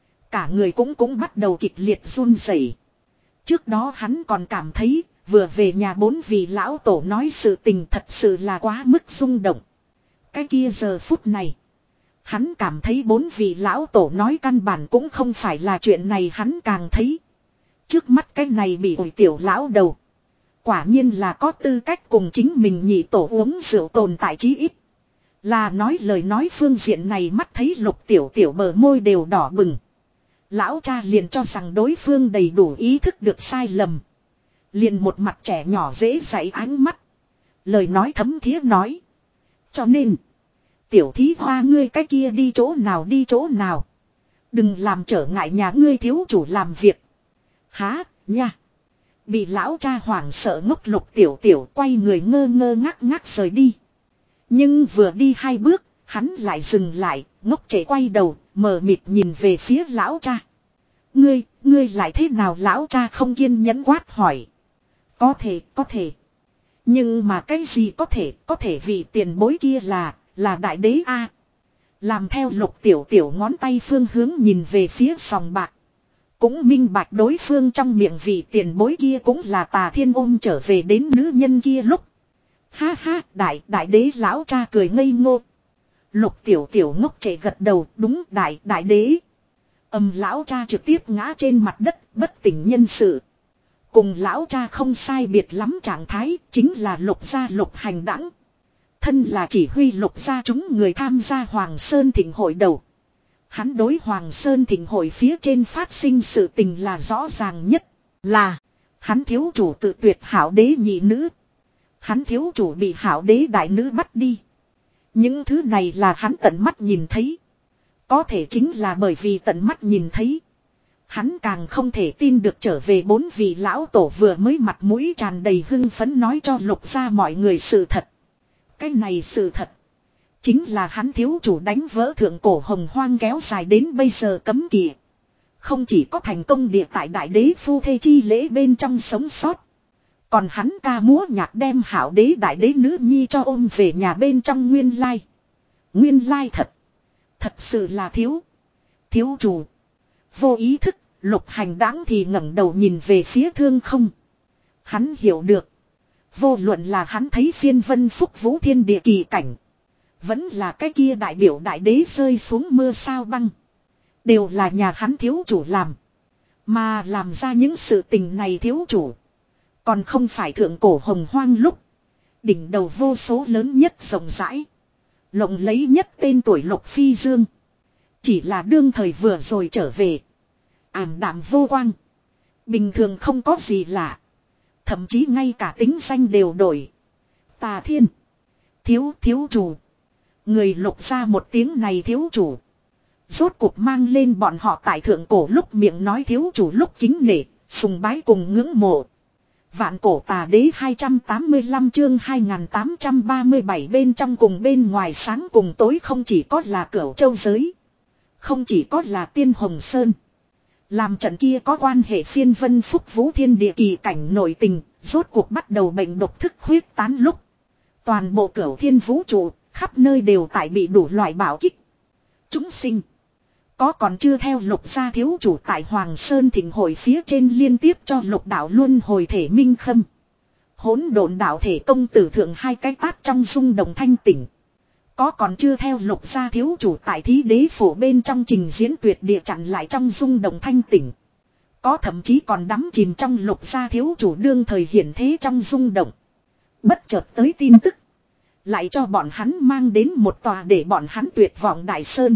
[SPEAKER 1] Cả người cũng cũng bắt đầu kịch liệt run rẩy. Trước đó hắn còn cảm thấy vừa về nhà bốn vị lão tổ nói sự tình thật sự là quá mức rung động. Cái kia giờ phút này. Hắn cảm thấy bốn vị lão tổ nói căn bản cũng không phải là chuyện này, hắn càng thấy. Trước mắt cái này bị ổi tiểu lão đầu. Quả nhiên là có tư cách cùng chính mình nhị tổ uống rượu tồn tại chí ít. Là nói lời nói phương diện này mắt thấy Lục Tiểu Tiểu bờ môi đều đỏ bừng. Lão cha liền cho rằng đối phương đầy đủ ý thức được sai lầm. Liền một mặt trẻ nhỏ dễ dạy ánh mắt. Lời nói thấm thía nói. Cho nên. Tiểu thí hoa ngươi cái kia đi chỗ nào đi chỗ nào. Đừng làm trở ngại nhà ngươi thiếu chủ làm việc. Há, nha. Bị lão cha hoảng sợ ngốc Lục Tiểu Tiểu quay người ngơ ngơ ngác ngác rời đi. Nhưng vừa đi hai bước, hắn lại dừng lại, ngốc trễ quay đầu, mờ mịt nhìn về phía lão cha. Ngươi, ngươi lại thế nào lão cha không kiên nhẫn quát hỏi. Có thể, có thể. Nhưng mà cái gì có thể, có thể vì tiền bối kia là, là đại đế a. Làm theo Lục Tiểu Tiểu ngón tay phương hướng nhìn về phía sòng bạc. Cũng minh bạch đối phương trong miệng vị tiền bối kia cũng là Tà Thiên ôm trở về đến nữ nhân kia lúc. Ha ha, đại, đại đế lão cha cười ngây ngô. Lục Tiểu Tiểu ngốc trệ gật đầu, đúng đại, đại đế. Ầm lão cha trực tiếp ngã trên mặt đất, bất tỉnh nhân sự. Cùng lão cha không sai biệt lắm trạng thái, chính là Lục gia Lục Hành đãng. Thân là chỉ huy Lục gia chúng người tham gia Hoàng Sơn Thịnh hội đầu. Hắn đối Hoàng Sơn Thịnh hội phía trên phát sinh sự tình là rõ ràng nhất. Là, hắn thiếu chủ tự tuyệt hảo đế nhị nữ. Hắn thiếu chủ bị hảo đế đại nữ bắt đi. Những thứ này là hắn tận mắt nhìn thấy. Có thể chính là bởi vì tận mắt nhìn thấy. Hắn càng không thể tin được trở về bốn vị lão tổ vừa mới mặt mũi tràn đầy hưng phấn nói cho Lục gia mọi người sự thật. Cái này sự thật. Chính là hắn thiếu chủ đánh vỡ thượng cổ hồng hoang kéo dài đến bây giờ cấm kỵ. Không chỉ có thành công địa tại đại đế phu thê chi lễ bên trong sống sót. Còn hắn ca múa nhạc đem hảo đế đại đế nữ nhi cho ôm về nhà bên trong nguyên lai. Nguyên lai thật. Thật sự là thiếu. Thiếu chủ. Vô ý thức, Lục Hành đãng thì ngẩng đầu nhìn về phía thương không. Hắn hiểu được. Vô luận là hắn thấy phiên vân phúc vũ thiên địa kỳ cảnh. Vẫn là cái kia đại biểu đại đế rơi xuống mưa sao băng. Đều là nhà hắn thiếu chủ làm. Mà làm ra những sự tình này thiếu chủ. Còn không phải thượng cổ hồng hoang lúc. Đỉnh đầu vô số lớn nhất rộng rãi. Lộng lấy nhất tên tuổi Lục Phi Dương. Chỉ là đương thời vừa rồi trở về. ảm đạm vô quang. Bình thường không có gì lạ. Thậm chí ngay cả tính danh đều đổi. Tà Thiên. Thiếu thiếu chủ. Người Lục gia một tiếng này thiếu chủ. Rốt cuộc mang lên bọn họ tại thượng cổ lúc miệng nói thiếu chủ lúc kính nể, sùng bái cùng ngưỡng mộ. Vạn cổ tà đế hai trăm tám mươi lăm chương hai nghìn tám trăm ba mươi bảy bên trong cùng bên ngoài sáng cùng tối không chỉ có là Cửu Châu giới. Không chỉ có là Tiên Hồng Sơn. Làm trận kia có quan hệ phiên vân phúc vũ thiên địa kỳ cảnh nội tình, rốt cuộc bắt đầu bệnh độc thức huyết tán lúc. Toàn bộ Cửu Thiên vũ trụ, khắp nơi đều tại bị đủ loại bảo kích. Chúng sinh. Có còn chưa theo Lục gia thiếu chủ tại Hoàng Sơn thịnh hội phía trên liên tiếp cho Lục đạo luân hồi thể minh khâm. Hỗn độn đạo thể công tử thượng hai cái tát trong rung động thanh tỉnh. Có còn chưa theo Lục gia thiếu chủ tại thí đế phổ bên trong trình diễn tuyệt địa chặn lại trong rung động thanh tỉnh. Có thậm chí còn đắm chìm trong Lục gia thiếu chủ đương thời hiển thế trong rung động. Bất chợt tới tin tức. Lại cho bọn hắn mang đến một tòa để bọn hắn tuyệt vọng đại sơn.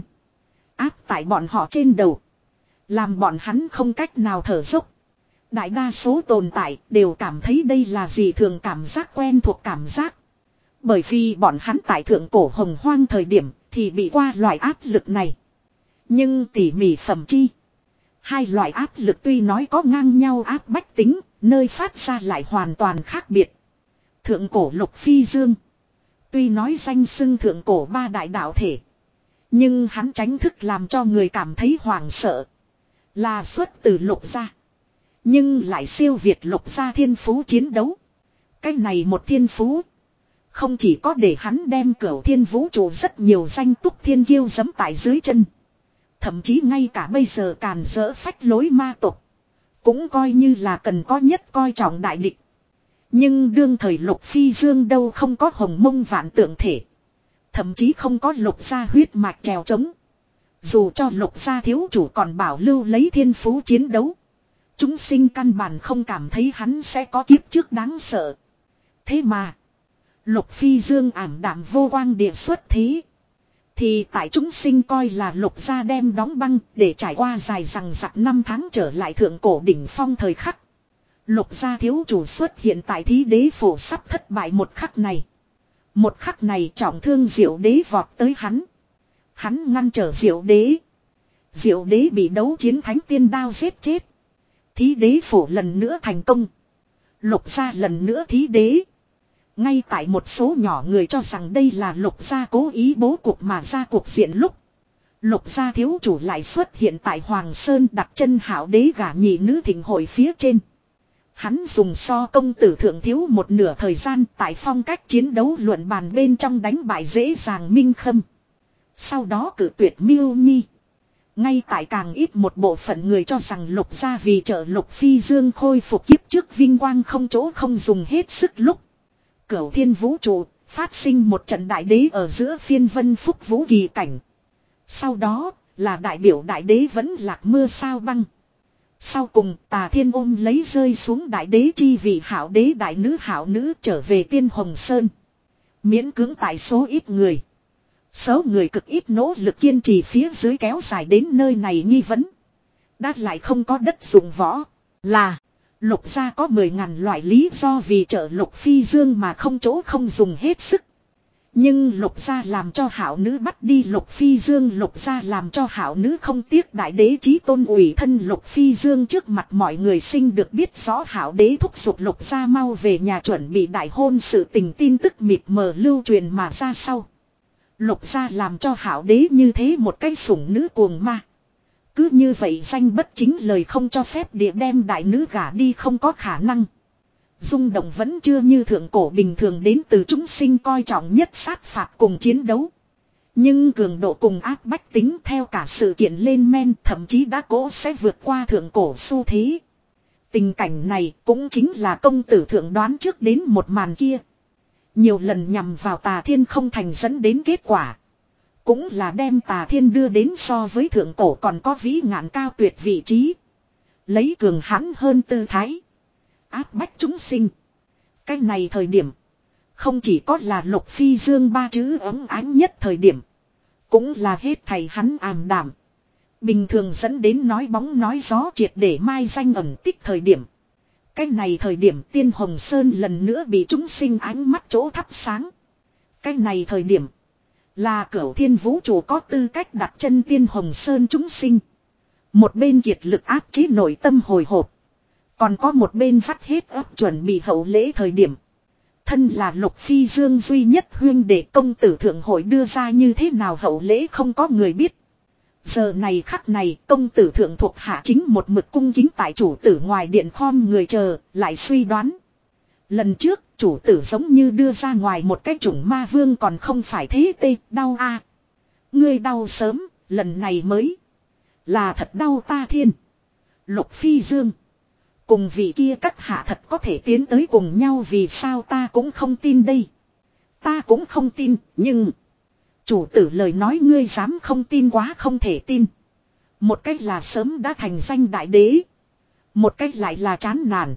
[SPEAKER 1] Áp tại bọn họ trên đầu. Làm bọn hắn không cách nào thở dốc. Đại đa số tồn tại đều cảm thấy đây là gì thường cảm giác quen thuộc cảm giác. Bởi vì bọn hắn tại thượng cổ hồng hoang thời điểm thì bị qua loại áp lực này. Nhưng tỉ mỉ phẩm chi. Hai loại áp lực tuy nói có ngang nhau áp bách tính, nơi phát ra lại hoàn toàn khác biệt. Thượng cổ Lục Phi Dương. Tuy nói danh xưng thượng cổ ba đại đạo thể. Nhưng hắn tránh thức làm cho người cảm thấy hoảng sợ. Là xuất từ Lục gia. Nhưng lại siêu việt Lục gia thiên phú chiến đấu. Cái này một thiên phú. Không chỉ có để hắn đem Cửu Thiên vũ trụ rất nhiều danh túc thiên kiêu giẫm tại dưới chân. Thậm chí ngay cả bây giờ càn rỡ phách lối ma tộc. Cũng coi như là cần có nhất coi trọng đại địch. Nhưng đương thời Lục Phi Dương đâu không có hồng mông vạn tượng thể. Thậm chí không có Lục gia huyết mạch trèo trống. Dù cho Lục gia thiếu chủ còn bảo lưu lấy thiên phú chiến đấu. Chúng sinh căn bản không cảm thấy hắn sẽ có kiếp trước đáng sợ. Thế mà. Lục Phi Dương ảm đạm vô quang địa xuất thế. Thì tại chúng sinh coi là Lục gia đem đóng băng để trải qua dài rằng rặc năm tháng trở lại thượng cổ đỉnh phong thời khắc. Lục gia thiếu chủ xuất hiện tại thí đế phổ sắp thất bại một khắc này. Một khắc này trọng thương Diệu Đế vọt tới hắn. Hắn ngăn trở Diệu Đế. Diệu Đế bị đấu chiến thánh tiên đao giết chết. Thí đế phổ lần nữa thành công. Lục gia lần nữa thí đế. Ngay tại một số nhỏ người cho rằng đây là Lục gia cố ý bố cục mà ra cuộc diện lúc. Lục gia thiếu chủ lại xuất hiện tại Hoàng Sơn đặt chân hảo đế gả nhị nữ thịnh hội phía trên. Hắn dùng so công tử thượng thiếu một nửa thời gian tại phong cách chiến đấu luận bàn bên trong đánh bại dễ dàng minh khâm. Sau đó cử tuyệt Miêu Nhi. Ngay tại càng ít một bộ phận người cho rằng Lục gia vì trợ Lục Phi Dương khôi phục kiếp trước vinh quang không chỗ không dùng hết sức lúc. Cửu Thiên vũ trụ phát sinh một trận đại đế ở giữa phiên vân phúc vũ kỳ cảnh. Sau đó là đại biểu đại đế vẫn lạc mưa sao băng. Sau cùng Tà Thiên ôm lấy rơi xuống đại đế chi vị hảo đế đại nữ hảo nữ trở về Tiên Hồng Sơn. Miễn cưỡng tại số ít người. Số người cực ít nỗ lực kiên trì phía dưới kéo dài đến nơi này nghi vấn. Đã lại không có đất dụng võ. Là Lục gia có mười ngàn loại lý do vì trợ Lục Phi Dương mà không chỗ không dùng hết sức. Nhưng Lục gia làm cho hảo nữ bắt đi Lục Phi Dương. Lục gia làm cho hảo nữ không tiếc đại đế chí tôn ủy thân Lục Phi Dương trước mặt mọi người sinh được biết rõ hảo đế thúc giục Lục gia mau về nhà chuẩn bị đại hôn sự tình tin tức mịt mờ lưu truyền mà ra sau. Lục gia làm cho hảo đế như thế một cái sủng nữ cuồng ma. Cứ như vậy danh bất chính lời không cho phép địa đem đại nữ gả đi không có khả năng. Rung động vẫn chưa như thượng cổ bình thường đến từ chúng sinh coi trọng nhất sát phạt cùng chiến đấu. Nhưng cường độ cùng áp bách tính theo cả sự kiện lên men thậm chí đã cố sẽ vượt qua thượng cổ xu thế. Tình cảnh này cũng chính là công tử thượng đoán trước đến một màn kia. Nhiều lần nhằm vào Tà Thiên không thành dẫn đến kết quả. Cũng là đem Tà Thiên đưa đến so với thượng cổ còn có vĩ ngạn cao tuyệt vị trí. Lấy cường hãn hơn tư thái. Áp bách chúng sinh. Cái này thời điểm. Không chỉ có là Lục Phi Dương ba chữ ấm ánh nhất thời điểm. Cũng là hết thầy hắn ảm đảm. Bình thường dẫn đến nói bóng nói gió triệt để mai danh ẩn tích thời điểm. Cái này thời điểm Tiên Hồng Sơn lần nữa bị chúng sinh ánh mắt chỗ thắp sáng. Cái này thời điểm là Cửu Thiên Vũ Trụ có tư cách đặt chân Tiên Hồng Sơn chúng sinh. Một bên kiệt lực áp chế nội tâm hồi hộp. Còn có một bên vắt hết ấp chuẩn bị hậu lễ thời điểm. Thân là Lục Phi Dương duy nhất huyên để công tử thượng hội đưa ra như thế nào hậu lễ không có người biết. Giờ này khắc này công tử thượng thuộc hạ chính một mực cung kính tại chủ tử ngoài điện khom người chờ, lại suy đoán. Lần trước chủ tử giống như đưa ra ngoài một cái chủng ma vương còn không phải thế tê, đau a. Ngươi đau sớm, lần này mới. Là thật đau ta thiên. Lục Phi Dương. Cùng vị kia các hạ thật có thể tiến tới cùng nhau vì sao ta cũng không tin đây. Ta cũng không tin, nhưng... Chủ tử lời nói ngươi dám không tin quá không thể tin. Một cách là sớm đã thành danh đại đế. Một cách lại là chán nản.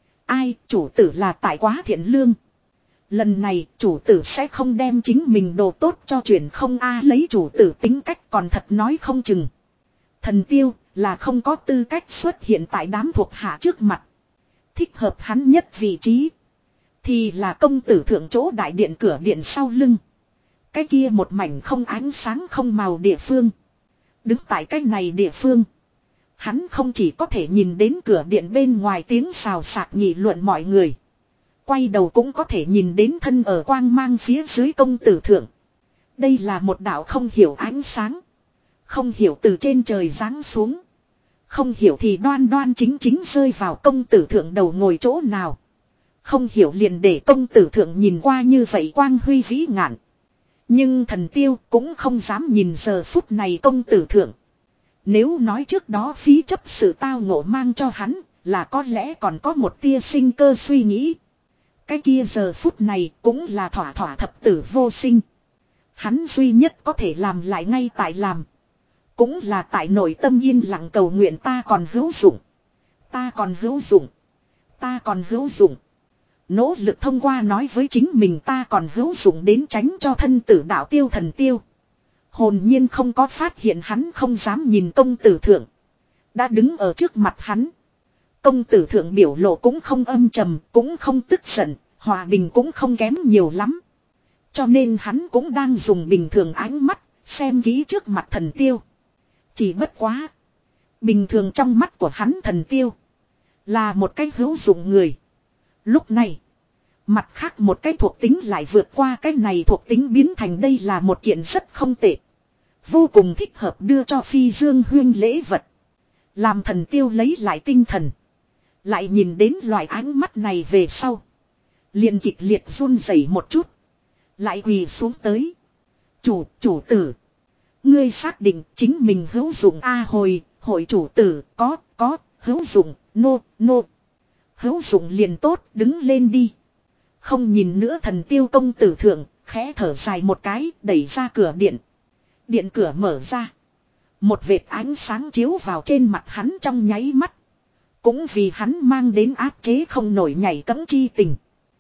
[SPEAKER 1] Ai chủ tử là tại quá thiện lương. Lần này chủ tử sẽ không đem chính mình đồ tốt cho chuyển không a lấy chủ tử tính cách còn thật nói không chừng. Thần Tiêu là không có tư cách xuất hiện tại đám thuộc hạ trước mặt. Thích hợp hắn nhất vị trí. Thì là công tử thượng chỗ đại điện cửa điện sau lưng. Cái kia một mảnh không ánh sáng không màu địa phương. Đứng tại cái này địa phương. Hắn không chỉ có thể nhìn đến cửa điện bên ngoài tiếng xào xạc nghị luận mọi người. Quay đầu cũng có thể nhìn đến thân ở quang mang phía dưới công tử thượng. Đây là một đạo không hiểu ánh sáng. Không hiểu từ trên trời giáng xuống. Không hiểu thì đoan đoan chính chính rơi vào công tử thượng đầu ngồi chỗ nào. Không hiểu liền để công tử thượng nhìn qua như vậy quang huy vĩ ngạn. Nhưng thần Tiêu cũng không dám nhìn giờ phút này công tử thượng. Nếu nói trước đó phí chấp sự tao ngộ mang cho hắn là có lẽ còn có một tia sinh cơ suy nghĩ. Cái kia giờ phút này cũng là thỏa thỏa thập tử vô sinh. Hắn duy nhất có thể làm lại ngay tại làm. Cũng là tại nội tâm yên lặng cầu nguyện ta còn hữu dụng. Ta còn hữu dụng. Ta còn hữu dụng. Nỗ lực thông qua nói với chính mình ta còn hữu dụng đến tránh cho thân tử đạo tiêu thần tiêu. Hồn nhiên không có phát hiện hắn không dám nhìn công tử thượng. Đã đứng ở trước mặt hắn. Công tử thượng biểu lộ cũng không âm trầm, cũng không tức giận, hòa bình cũng không kém nhiều lắm. Cho nên hắn cũng đang dùng bình thường ánh mắt, xem kỹ trước mặt thần tiêu. Chỉ bất quá. Bình thường trong mắt của hắn thần tiêu. Là một cái hữu dụng người. Lúc này. Mặt khác một cái thuộc tính lại vượt qua cái này thuộc tính biến thành đây là một kiện rất không tệ. Vô cùng thích hợp đưa cho Phi Dương Huyên lễ vật. Làm thần tiêu lấy lại tinh thần. Lại nhìn đến loại ánh mắt này về sau. Liền kịch liệt run rẩy một chút. Lại quỳ xuống tới. Chủ, chủ tử. Ngươi xác định chính mình hữu dụng A hồi, hội chủ tử, có, có, hữu dụng, nô, nô. Hữu dụng liền tốt, đứng lên đi. Không nhìn nữa thần tiêu công tử thượng, khẽ thở dài một cái, đẩy ra cửa điện. Điện cửa mở ra. Một vệt ánh sáng chiếu vào trên mặt hắn trong nháy mắt. Cũng vì hắn mang đến áp chế không nổi nhảy cẫng chi tình.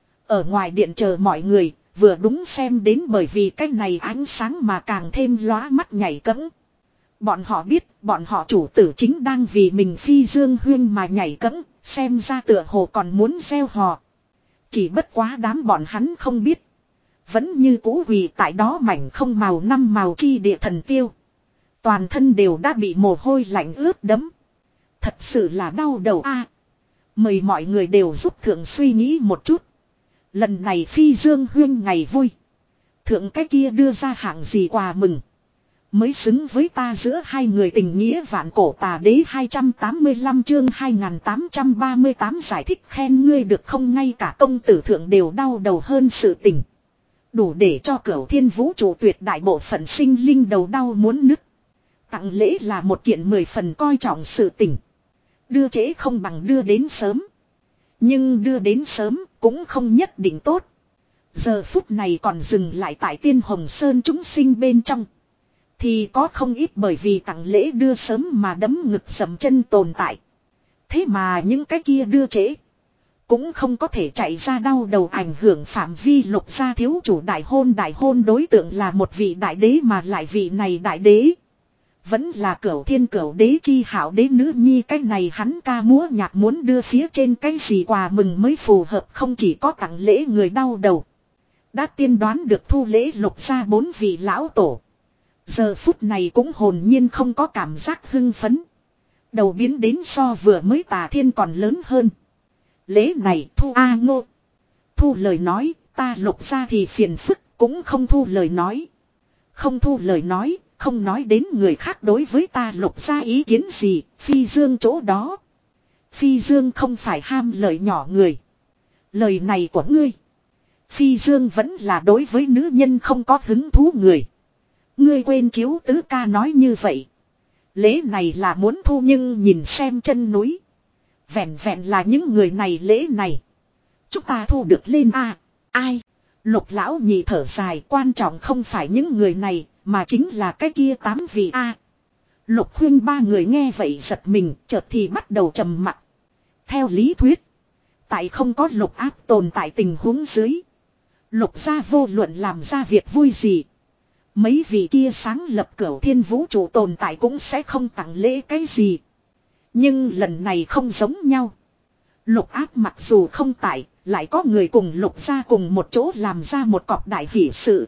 [SPEAKER 1] Ở ngoài điện chờ mọi người, vừa đúng xem đến bởi vì cái này ánh sáng mà càng thêm lóa mắt nhảy cẫng. Bọn họ biết, bọn họ chủ tử chính đang vì mình Phi Dương Huyên mà nhảy cẫng, xem ra tựa hồ còn muốn gieo hò. Chỉ bất quá đám bọn hắn không biết. Vẫn như cũ vì tại đó mảnh không màu năm màu chi địa thần tiêu. Toàn thân đều đã bị mồ hôi lạnh ướt đẫm. Thật sự là đau đầu a. Mời mọi người đều giúp thượng suy nghĩ một chút. Lần này Phi Dương Huyên ngày vui. Thượng cái kia đưa ra hạng gì quà mừng. Mới xứng với ta giữa hai người tình nghĩa vạn cổ tà đế hai trăm tám mươi lăm chương hai nghìn tám trăm ba mươi tám giải thích khen ngươi được không ngay cả công tử thượng đều đau đầu hơn sự tình. Đủ để cho Cửu Thiên Vũ Trụ tuyệt đại bộ phận sinh linh đầu đau muốn nứt. Tặng lễ là một kiện mười phần coi trọng sự tình. Đưa trễ không bằng đưa đến sớm. Nhưng đưa đến sớm cũng không nhất định tốt. Giờ phút này còn dừng lại tại Tiên Hồng Sơn chúng sinh bên trong. Thì có không ít bởi vì tặng lễ đưa sớm mà đấm ngực dầm chân tồn tại. Thế mà những cái kia đưa trễ. Cũng không có thể chạy ra đau đầu ảnh hưởng phạm vi Lục gia thiếu chủ đại hôn. Đại hôn đối tượng là một vị đại đế mà lại vị này đại đế. Vẫn là cửu thiên cửu đế chi hảo đế nữ nhi, cái này hắn ca múa nhạc muốn đưa phía trên cái gì quà mừng mới phù hợp, không chỉ có tặng lễ người đau đầu. Đã tiên đoán được thu lễ Lục gia bốn vị lão tổ. Giờ phút này cũng hồn nhiên không có cảm giác hưng phấn. Đầu biến đến so vừa mới Tà Thiên còn lớn hơn. Lễ này thu A Ngô. Thu lời nói, ta Lục gia thì phiền phức, cũng không thu lời nói. Không thu lời nói, không nói đến người khác đối với ta Lục gia ý kiến gì, Phi Dương chỗ đó. Phi Dương không phải ham lời nhỏ người. Lời này của ngươi. Phi Dương vẫn là đối với nữ nhân không có hứng thú người. Ngươi quên chiếu tứ ca nói như vậy. Lễ này là muốn thu nhưng nhìn xem chân núi. Vẹn vẹn là những người này lễ này. Chúng ta thu được lên a à, ai? Lục lão nhị thở dài, quan trọng không phải những người này, mà chính là cái kia tám vị a à. Lục huynh ba người nghe vậy giật mình, chợt thì bắt đầu trầm mặc. Theo lý thuyết, tại không có lục áp tồn tại tình huống dưới, Lục gia vô luận làm ra việc vui gì, mấy vị kia sáng lập cửu thiên vũ trụ tồn tại cũng sẽ không tặng lễ cái gì. Nhưng lần này không giống nhau. Lục áp mặc dù không tại, lại có người cùng lục gia cùng một chỗ làm ra một cọc đại hỷ sự.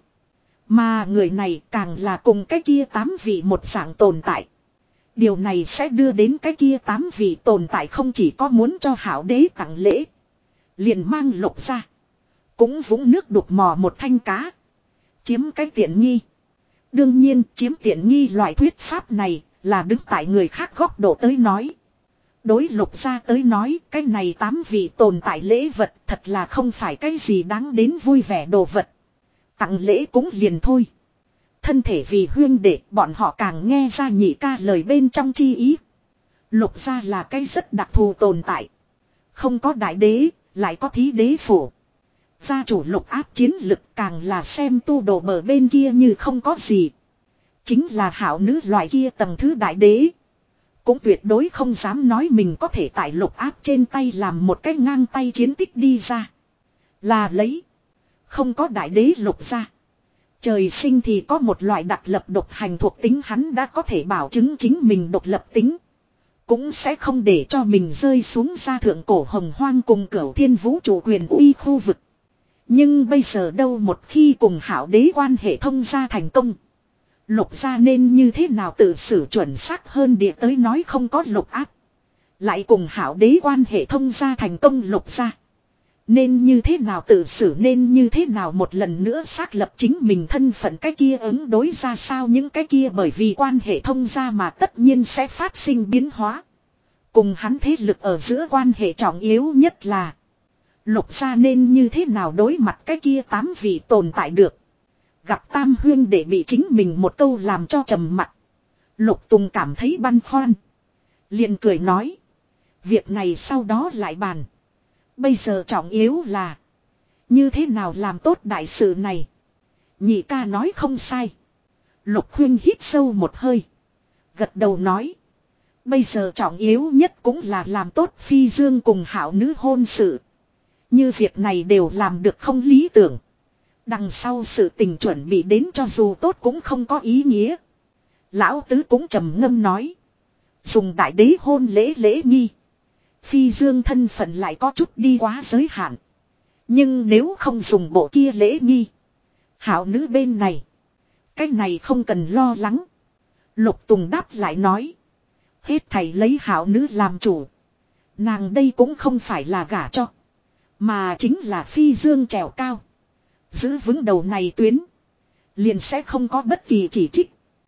[SPEAKER 1] Mà người này càng là cùng cái kia tám vị một dạng tồn tại. Điều này sẽ đưa đến cái kia tám vị tồn tại không chỉ có muốn cho hảo đế tặng lễ, liền mang lục gia cũng vũng nước đục mò một thanh cá, chiếm cái tiện nghi. Đương nhiên chiếm tiện nghi loại thuyết pháp này là đứng tại người khác góc độ tới nói. Đối lục gia tới nói, cái này tám vị tồn tại lễ vật thật là không phải cái gì đáng đến vui vẻ đồ vật. Tặng lễ cũng liền thôi. Thân thể vì huyên đệ, bọn họ càng nghe ra nhị ca lời bên trong chi ý. Lục gia là cái rất đặc thù tồn tại. Không có đại đế, lại có thí đế phủ. Gia chủ lục áp chiến lực càng là xem tu đồ bờ bên kia như không có gì. Chính là hảo nữ loại kia tầng thứ đại đế. Cũng tuyệt đối không dám nói mình có thể tại lục áp trên tay làm một cái ngang tay chiến tích đi ra. Là lấy. Không có đại đế lục gia. Trời sinh thì có một loại đặc lập độc hành thuộc tính, hắn đã có thể bảo chứng chính mình độc lập tính. Cũng sẽ không để cho mình rơi xuống ra thượng cổ hồng hoang cùng cửu thiên vũ trụ quyền uy khu vực. Nhưng bây giờ đâu, một khi cùng hảo đế quan hệ thông gia thành công, lục gia nên như thế nào tự xử chuẩn xác hơn địa tới nói, không có lục áp, lại cùng hảo đế quan hệ thông gia thành công lục gia nên như thế nào tự xử, nên như thế nào một lần nữa xác lập chính mình thân phận, cái kia ứng đối ra sao những cái kia bởi vì quan hệ thông gia mà tất nhiên sẽ phát sinh biến hóa. Cùng hắn thế lực ở giữa quan hệ trọng yếu nhất là lục gia nên như thế nào đối mặt cái kia tám vị tồn tại được. Gặp tam huyên để bị chính mình một câu làm cho trầm mặt, Lục Tùng cảm thấy băn khoăn, liền cười nói, việc này sau đó lại bàn. Bây giờ trọng yếu là như thế nào làm tốt đại sự này. Nhị ca nói không sai. Lục huyên hít sâu một hơi, gật đầu nói, bây giờ trọng yếu nhất cũng là làm tốt Phi Dương cùng hảo nữ hôn sự. Như việc này đều làm được không lý tưởng, đằng sau sự tình chuẩn bị đến cho dù tốt cũng không có ý nghĩa. Lão tứ cũng trầm ngâm nói, dùng đại đế hôn lễ lễ nghi, Phi Dương thân phận lại có chút đi quá giới hạn. Nhưng nếu không dùng bộ kia lễ nghi, hảo nữ bên này, cái này không cần lo lắng. Lục Tùng đáp lại nói, hết thầy lấy hảo nữ làm chủ. Nàng đây cũng không phải là gả cho, mà chính là Phi Dương trèo cao, giữ vững đầu này tuyến, liền sẽ không có bất kỳ chỉ trích.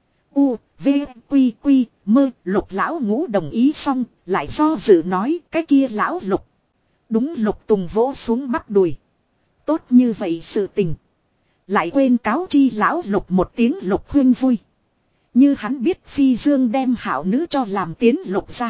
[SPEAKER 1] U, V, Quy, Quy, Mơ. Lục lão ngũ đồng ý xong, lại do dự nói, cái kia lão Lục. Đúng, Lục Tùng vỗ xuống bắp đùi. Tốt như vậy sự tình, lại quên cáo chi lão Lục một tiếng. Lục huyên vui. Như hắn biết Phi Dương đem hảo nữ cho làm tiến Lục ra,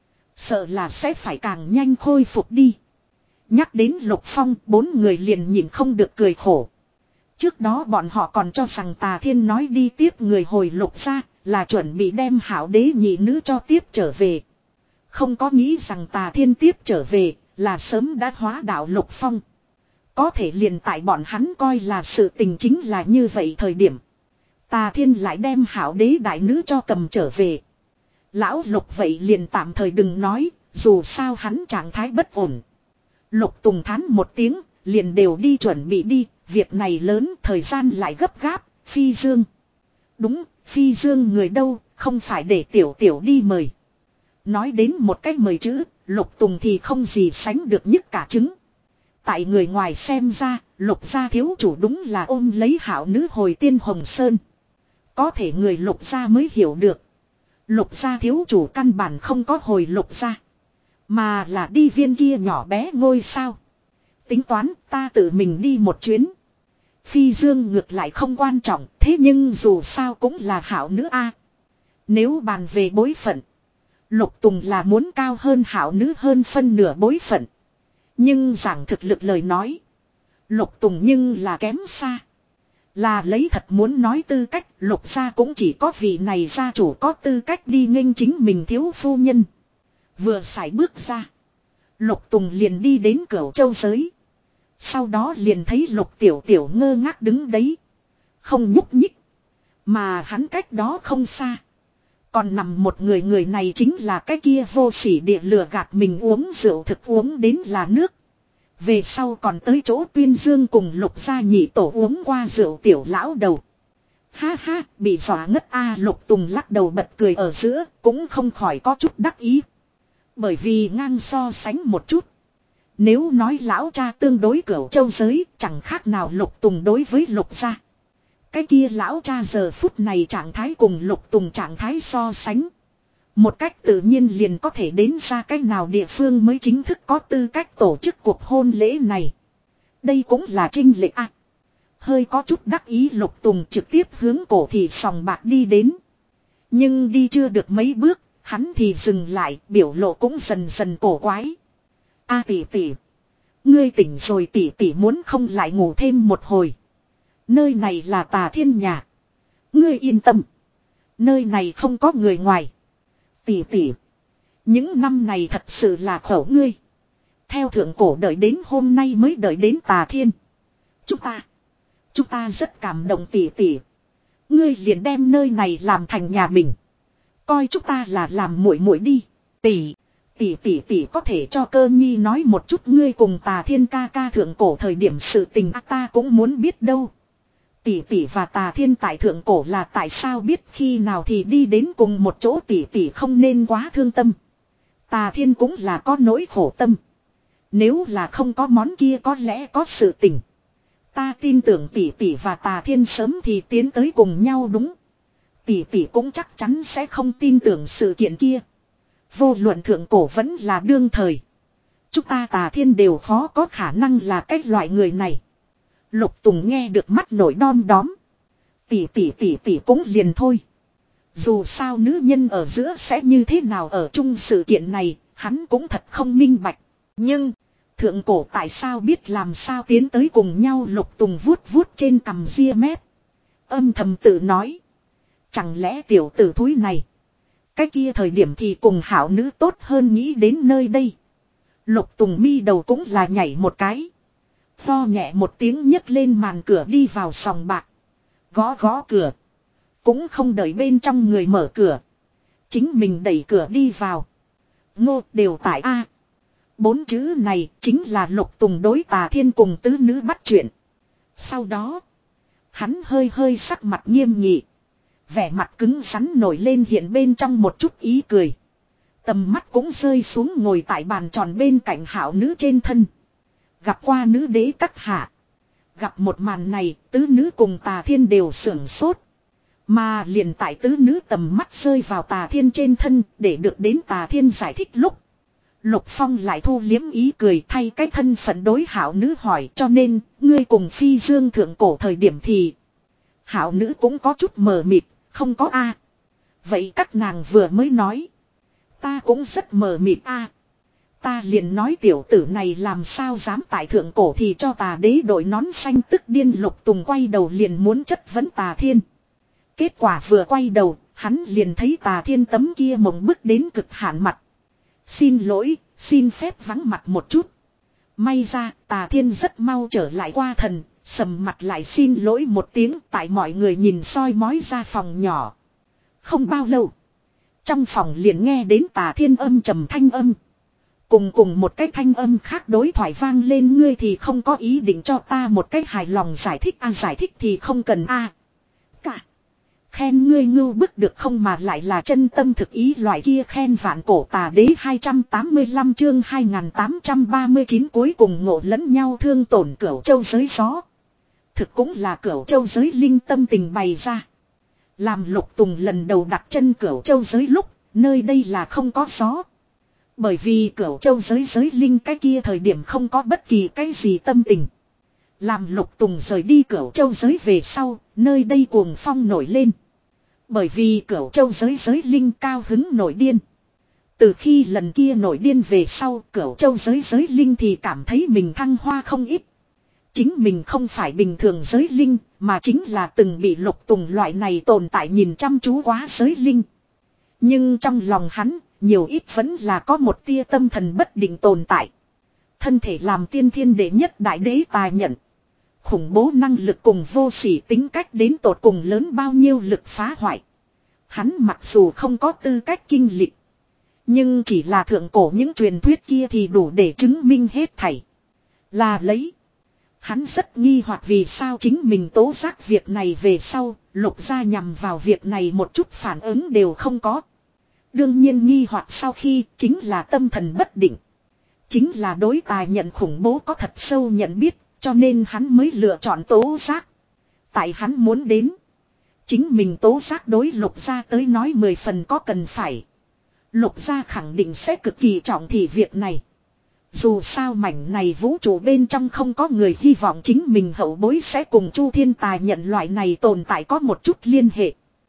[SPEAKER 1] sợ là sẽ phải càng nhanh khôi phục đi. Nhắc đến Lục Phong, bốn người liền nhìn không được cười khổ. Trước đó bọn họ còn cho rằng Tà Thiên nói đi tiếp người hồi Lục ra là chuẩn bị đem hảo đế nhị nữ cho tiếp trở về. Không có nghĩ rằng Tà Thiên tiếp trở về là sớm đã hóa đạo Lục Phong. Có thể liền tại bọn hắn coi là sự tình chính là như vậy thời điểm, Tà Thiên lại đem Hảo Đế đại nữ cho cầm trở về. Lão Lục vậy liền tạm thời đừng nói, dù sao hắn trạng thái bất ổn. Lục Tùng thán một tiếng, liền đều đi chuẩn bị đi, việc này lớn, thời gian lại gấp gáp, Phi Dương. Đúng, Phi Dương người đâu, không phải để tiểu tiểu đi mời. Nói đến một cách mời chữ, Lục Tùng thì không gì sánh được nhất cả trứng. Tại người ngoài xem ra, Lục gia thiếu chủ đúng là ôm lấy hảo nữ hồi tiên Hồng Sơn. Có thể người Lục gia mới hiểu được. Lục gia thiếu chủ căn bản không có hồi Lục gia, mà là đi viên kia nhỏ bé ngôi sao. Tính toán ta tự mình đi một chuyến. Phi Dương ngược lại không quan trọng, thế nhưng dù sao cũng là hảo nữ a. Nếu bàn về bối phận, Lục Tùng là muốn cao hơn hảo nữ hơn phân nửa bối phận. Nhưng giảng thực lực lời nói, Lục Tùng nhưng là kém xa. Là lấy thật muốn nói tư cách, Lục gia cũng chỉ có vị này gia chủ có tư cách đi nghênh chính mình thiếu phu nhân. Vừa sải bước ra, Lục Tùng liền đi đến Cửu Châu giới. Sau đó liền thấy Lục Tiểu Tiểu ngơ ngác đứng đấy, không nhúc nhích. Mà hắn cách đó không xa, còn nằm một người, người này chính là cái kia vô sỉ địa lừa gạt mình uống rượu thực uống đến là nước. Về sau còn tới chỗ Tuyên Dương cùng Lục gia nhị tổ uống qua rượu tiểu lão đầu. Ha ha, bị dọa ngất a. Lục Tùng lắc đầu bật cười ở giữa, cũng không khỏi có chút đắc ý. Bởi vì ngang so sánh một chút, nếu nói lão cha tương đối Cửu Châu giới, chẳng khác nào Lục Tùng đối với Lục gia. Cái kia lão cha giờ phút này trạng thái cùng Lục Tùng trạng thái so sánh, một cách tự nhiên liền có thể đến ra cách nào địa phương mới chính thức có tư cách tổ chức cuộc hôn lễ này. Đây cũng là trinh lệch à. Hơi có chút đắc ý, Lục Tùng trực tiếp hướng cổ thị sòng bạc đi đến. Nhưng đi chưa được mấy bước, hắn thì dừng lại, biểu lộ cũng dần dần cổ quái. A tỷ tỷ, ngươi tỉnh rồi, tỷ tỷ muốn không lại ngủ thêm một hồi. Nơi này là Tà Thiên nhà. Ngươi yên tâm, nơi này không có người ngoài. Tỷ tỷ, những năm này thật sự là khổ ngươi. Theo thượng cổ đợi đến hôm nay mới đợi đến Tà Thiên. Chúng ta, chúng ta rất cảm động tỷ tỷ. Ngươi liền đem nơi này làm thành nhà mình. Coi chúng ta là làm muội muội đi. Tỷ, tỷ tỷ tỷ có thể cho Cơ Nhi nói một chút ngươi cùng Tà Thiên ca ca thượng cổ thời điểm sự tình à, ta cũng muốn biết đâu. Tỷ tỷ và Tà Thiên tại thượng cổ là tại sao biết khi nào thì đi đến cùng một chỗ, tỷ tỷ không nên quá thương tâm. Tà Thiên cũng là có nỗi khổ tâm. Nếu là không có món kia có lẽ có sự tình. Ta tin tưởng tỷ tỷ và Tà Thiên sớm thì tiến tới cùng nhau đúng. Tỷ tỷ cũng chắc chắn sẽ không tin tưởng sự kiện kia. Vô luận thượng cổ vẫn là đương thời, chúng ta Tà Thiên đều khó có khả năng là cái loại người này. Lục Tùng nghe được mắt nổi đom đóm. Tỷ tỷ tỷ tỷ cũng liền thôi. Dù sao nữ nhân ở giữa sẽ như thế nào ở chung sự kiện này, hắn cũng thật không minh bạch. Nhưng, thượng cổ tại sao biết làm sao tiến tới cùng nhau, Lục Tùng vuốt vuốt trên cằm ria mép. Âm thầm tự nói. Chẳng lẽ tiểu tử thúi này, cái kia thời điểm thì cùng hảo nữ tốt hơn nghĩ đến nơi đây. Lục Tùng mi đầu cũng là nhảy một cái. Lo nhẹ một tiếng nhấc lên màn cửa đi vào sòng bạc. Gõ gõ cửa. Cũng không đợi bên trong người mở cửa. Chính mình đẩy cửa đi vào. Ngô đều tại A. Bốn chữ này chính là Lục Tùng đối Tà Thiên cùng tứ nữ bắt chuyện. Sau đó, hắn hơi hơi sắc mặt nghiêm nghị. Vẻ mặt cứng rắn nổi lên hiện bên trong một chút ý cười. Tầm mắt cũng rơi xuống ngồi tại bàn tròn bên cạnh hảo nữ trên thân. Gặp qua nữ đế các hạ. Gặp một màn này, tứ nữ cùng Tà Thiên đều sưởng sốt. Mà liền tại tứ nữ tầm mắt rơi vào Tà Thiên trên thân, để được đến Tà Thiên giải thích lúc. Lục Phong lại thu liếm ý cười thay cái thân phận đối hảo nữ hỏi, cho nên, ngươi cùng Phi Dương thượng cổ thời điểm thì. Hảo nữ cũng có chút mờ mịt, không có a. Vậy các nàng vừa mới nói. Ta cũng rất mờ mịt a. Ta liền nói tiểu tử này làm sao dám tại thượng cổ thì cho Tà đế đội nón xanh, tức điên. Lục Tùng quay đầu liền muốn chất vấn Tà Thiên. Kết quả vừa quay đầu, hắn liền thấy Tà Thiên tấm kia mộng bức đến cực hạn mặt. Xin lỗi, xin phép vắng mặt một chút. May ra Tà Thiên rất mau trở lại qua thần, Sầm mặt lại xin lỗi một tiếng tại mọi người nhìn soi mói ra phòng nhỏ. Không bao lâu. Trong phòng liền nghe đến Tà Thiên âm trầm thanh âm. Cùng cùng một cái thanh âm khác đối thoại vang lên, ngươi thì không có ý định cho ta một cái hài lòng giải thích a à, giải thích thì không cần a à. Cả. Khen ngươi ngưu bức được không mà lại là chân tâm thực ý loại kia khen. Vạn cổ tà đế hai trăm tám mươi lăm chương hai nghìn tám trăm ba mươi chín cuối cùng ngộ lẫn nhau thương tổn Cửu Châu giới gió. Thực cũng là Cửu Châu giới linh tâm tình bày ra. Làm Lục Tùng lần đầu đặt chân Cửu Châu giới lúc, nơi đây là không có gió. Bởi vì Cửu Châu giới giới linh cái kia thời điểm không có bất kỳ cái gì tâm tình. Làm Lục Tùng rời đi Cửu Châu giới về sau, nơi đây cuồng phong nổi lên. Bởi vì Cửu Châu giới giới linh cao hứng nổi điên. Từ khi lần kia nổi điên về sau, Cửu Châu giới giới linh thì cảm thấy mình thăng hoa không ít. Chính mình không phải bình thường giới linh, mà chính là từng bị Lục Tùng loại này tồn tại nhìn chăm chú quá giới linh. Nhưng trong lòng hắn, nhiều ít vẫn là có một tia tâm thần bất định tồn tại. Thân thể làm tiên thiên đệ nhất đại đế tài nhận. Khủng bố năng lực cùng vô sỉ tính cách đến tột cùng lớn bao nhiêu lực phá hoại. Hắn mặc dù không có tư cách kinh lịch. Nhưng chỉ là thượng cổ những truyền thuyết kia thì đủ để chứng minh hết thảy. Là lấy. Hắn rất nghi hoặc vì sao chính mình tố giác việc này về sau, Lục gia nhằm vào việc này một chút phản ứng đều không có. Đương nhiên nghi hoặc sau khi chính là tâm thần bất định. Chính là đối tài nhận khủng bố có thật sâu nhận biết, cho nên hắn mới lựa chọn tố giác. Tại hắn muốn đến. Chính mình tố giác đối Lục gia tới nói mười phần có cần phải. Lục gia khẳng định sẽ cực kỳ trọng thị việc này. Dù sao mảnh này vũ trụ bên trong không có người hy vọng chính mình hậu bối sẽ cùng Chu Thiên Tài nhận loại này tồn tại có một chút liên hệ.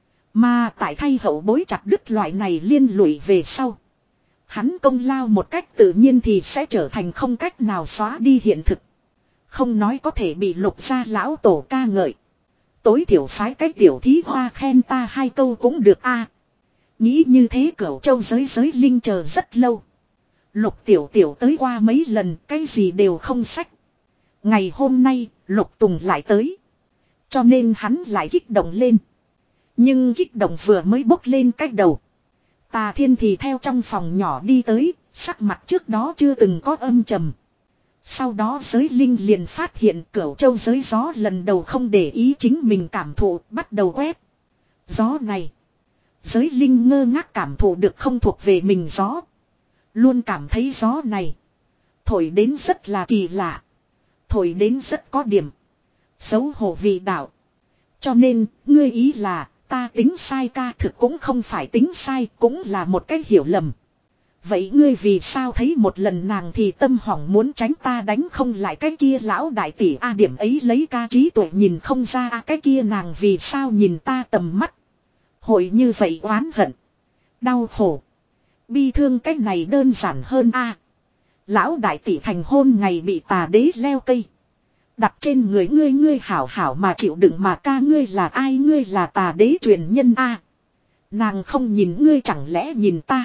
[SPEAKER 1] Mà tại thay hậu bối chặt đứt loại này liên lụy về sau. Hắn công lao một cách tự nhiên thì sẽ trở thành không cách nào xóa đi hiện thực. Không nói có thể bị Lục gia lão tổ ca ngợi. Tối thiểu phái cái tiểu thí hoa khen ta hai câu cũng được a. Nghĩ như thế Cửu Châu giới giới linh chờ rất lâu. Lục tiểu tiểu tới qua mấy lần, cái gì đều không xách. Ngày hôm nay, Lục Tùng lại tới. Cho nên hắn lại kích động lên. Nhưng kích động vừa mới bốc lên cách đầu. Tà Thiên thì theo trong phòng nhỏ đi tới, sắc mặt trước đó chưa từng có âm trầm. Sau đó giới linh liền phát hiện Cửu Châu giới gió lần đầu không để ý chính mình cảm thụ, bắt đầu quét. Gió này. Giới linh ngơ ngác cảm thụ được không thuộc về mình gió. Luôn cảm thấy gió này. Thổi đến rất là kỳ lạ. Thổi đến rất có điểm. Xấu hổ vị đạo. Cho nên, ngươi ý là, ta tính sai ca thực cũng không phải tính sai, cũng là một cách hiểu lầm. Vậy ngươi vì sao thấy một lần nàng thì tâm hỏng muốn tránh ta đánh không lại cái kia lão đại tỷ a điểm ấy lấy ca trí tuệ nhìn không ra a cái kia nàng vì sao nhìn ta tầm mắt. Hội như vậy oán hận. Đau khổ. Bi thương cách này đơn giản hơn a. Lão đại tỷ thành hôn ngày bị tà đế leo cây. Đặt trên người ngươi ngươi hảo hảo mà chịu đựng mà ca ngươi là ai ngươi là tà đế truyền nhân a. Nàng không nhìn ngươi chẳng lẽ nhìn ta.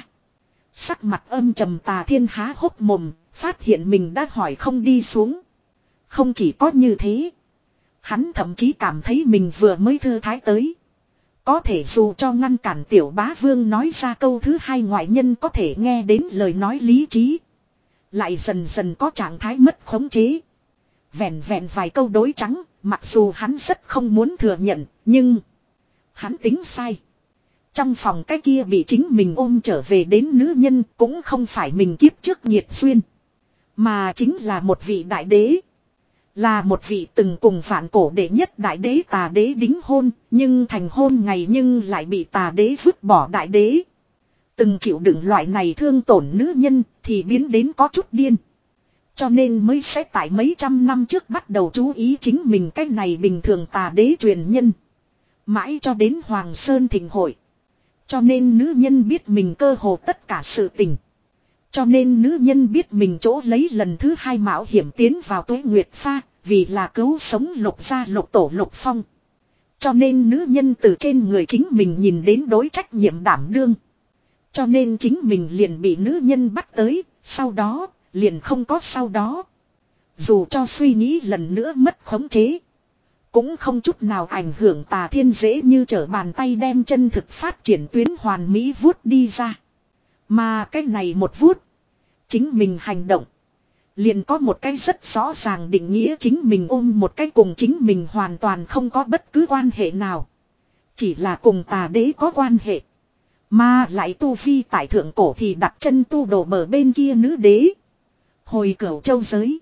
[SPEAKER 1] Sắc mặt âm trầm Tà Thiên há hốc mồm, phát hiện mình đã hỏi không đi xuống. Không chỉ có như thế. Hắn thậm chí cảm thấy mình vừa mới thư thái tới. Có thể dù cho ngăn cản tiểu bá vương nói ra câu thứ hai ngoại nhân có thể nghe đến lời nói lý trí. Lại dần dần có trạng thái mất khống chế. Vẹn vẹn vài câu đối trắng, mặc dù hắn rất không muốn thừa nhận, nhưng hắn tính sai. Trong phòng cái kia bị chính mình ôm trở về đến nữ nhân cũng không phải mình kiếp trước nhiệt duyên. Mà chính là một vị đại đế. Là một vị từng cùng phản cổ đệ nhất đại đế tà đế đính hôn, nhưng thành hôn ngày nhưng lại bị tà đế vứt bỏ đại đế. Từng chịu đựng loại này thương tổn nữ nhân thì biến đến có chút điên. Cho nên mới sẽ tại mấy trăm năm trước bắt đầu chú ý chính mình cái này bình thường tà đế truyền nhân. Mãi cho đến Hoàng Sơn Thịnh hội. Cho nên nữ nhân biết mình cơ hồ tất cả sự tình. Cho nên nữ nhân biết mình chỗ lấy lần thứ hai mạo hiểm tiến vào Tuế Nguyệt Pha, vì là cứu sống Lục gia Lục tổ Lục Phong. Cho nên nữ nhân từ trên người chính mình nhìn đến đối trách nhiệm đảm đương. Cho nên chính mình liền bị nữ nhân bắt tới, sau đó, liền không có sau đó. Dù cho suy nghĩ lần nữa mất khống chế. Cũng không chút nào ảnh hưởng Tà Thiên dễ như trở bàn tay đem chân thực phát triển tuyến hoàn mỹ vuốt đi ra. Mà cái này một vuốt. Chính mình hành động. Liền có một cái rất rõ ràng định nghĩa chính mình ôm một cái cùng chính mình hoàn toàn không có bất cứ quan hệ nào. Chỉ là cùng tà đế có quan hệ. Mà lại tu vi tại thượng cổ thì đặt chân tu đồ bờ bên kia nữ đế. Hồi cửu châu giới.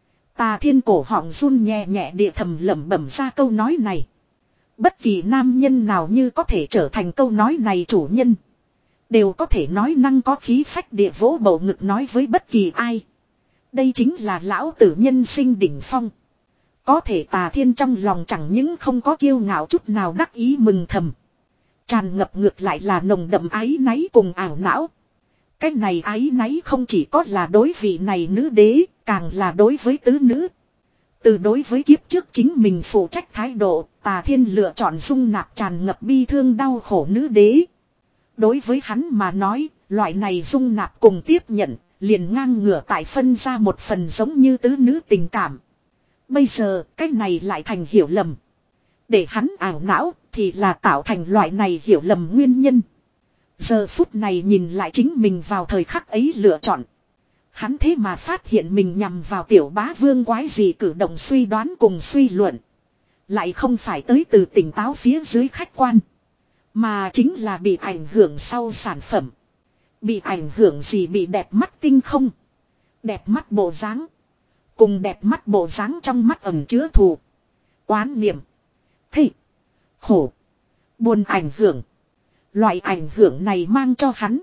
[SPEAKER 1] Tà Thiên cổ họng run nhẹ nhẹ địa thầm lẩm bẩm ra câu nói này. Bất kỳ nam nhân nào như có thể trở thành câu nói này chủ nhân. Đều có thể nói năng có khí phách địa vỗ bầu ngực nói với bất kỳ ai. Đây chính là lão tử nhân sinh đỉnh phong. Có thể Tà Thiên trong lòng chẳng những không có kiêu ngạo chút nào đắc ý mừng thầm. Tràn ngập ngược lại là nồng đậm ái náy cùng ảo não. Cái này ái náy không chỉ có là đối vị này nữ đế, càng là đối với tứ nữ. Từ đối với kiếp trước chính mình phụ trách thái độ, Tà Thiên lựa chọn dung nạp tràn ngập bi thương đau khổ nữ đế. Đối với hắn mà nói, loại này dung nạp cùng tiếp nhận, liền ngang ngửa tại phân ra một phần giống như tứ nữ tình cảm. Bây giờ, cái này lại thành hiểu lầm. Để hắn ảo não, thì là tạo thành loại này hiểu lầm nguyên nhân. Giờ phút này nhìn lại chính mình vào thời khắc ấy lựa chọn. Hắn thế mà phát hiện mình nhằm vào tiểu bá vương quái gì cử động suy đoán cùng suy luận. Lại không phải tới từ tỉnh táo phía dưới khách quan. Mà chính là bị ảnh hưởng sau sản phẩm. Bị ảnh hưởng gì bị đẹp mắt tinh không. Đẹp mắt bộ dáng. Cùng đẹp mắt bộ dáng trong mắt ẩn chứa thù. Oán niệm. Thị. Khổ. Buồn ảnh hưởng. Loại ảnh hưởng này mang cho hắn.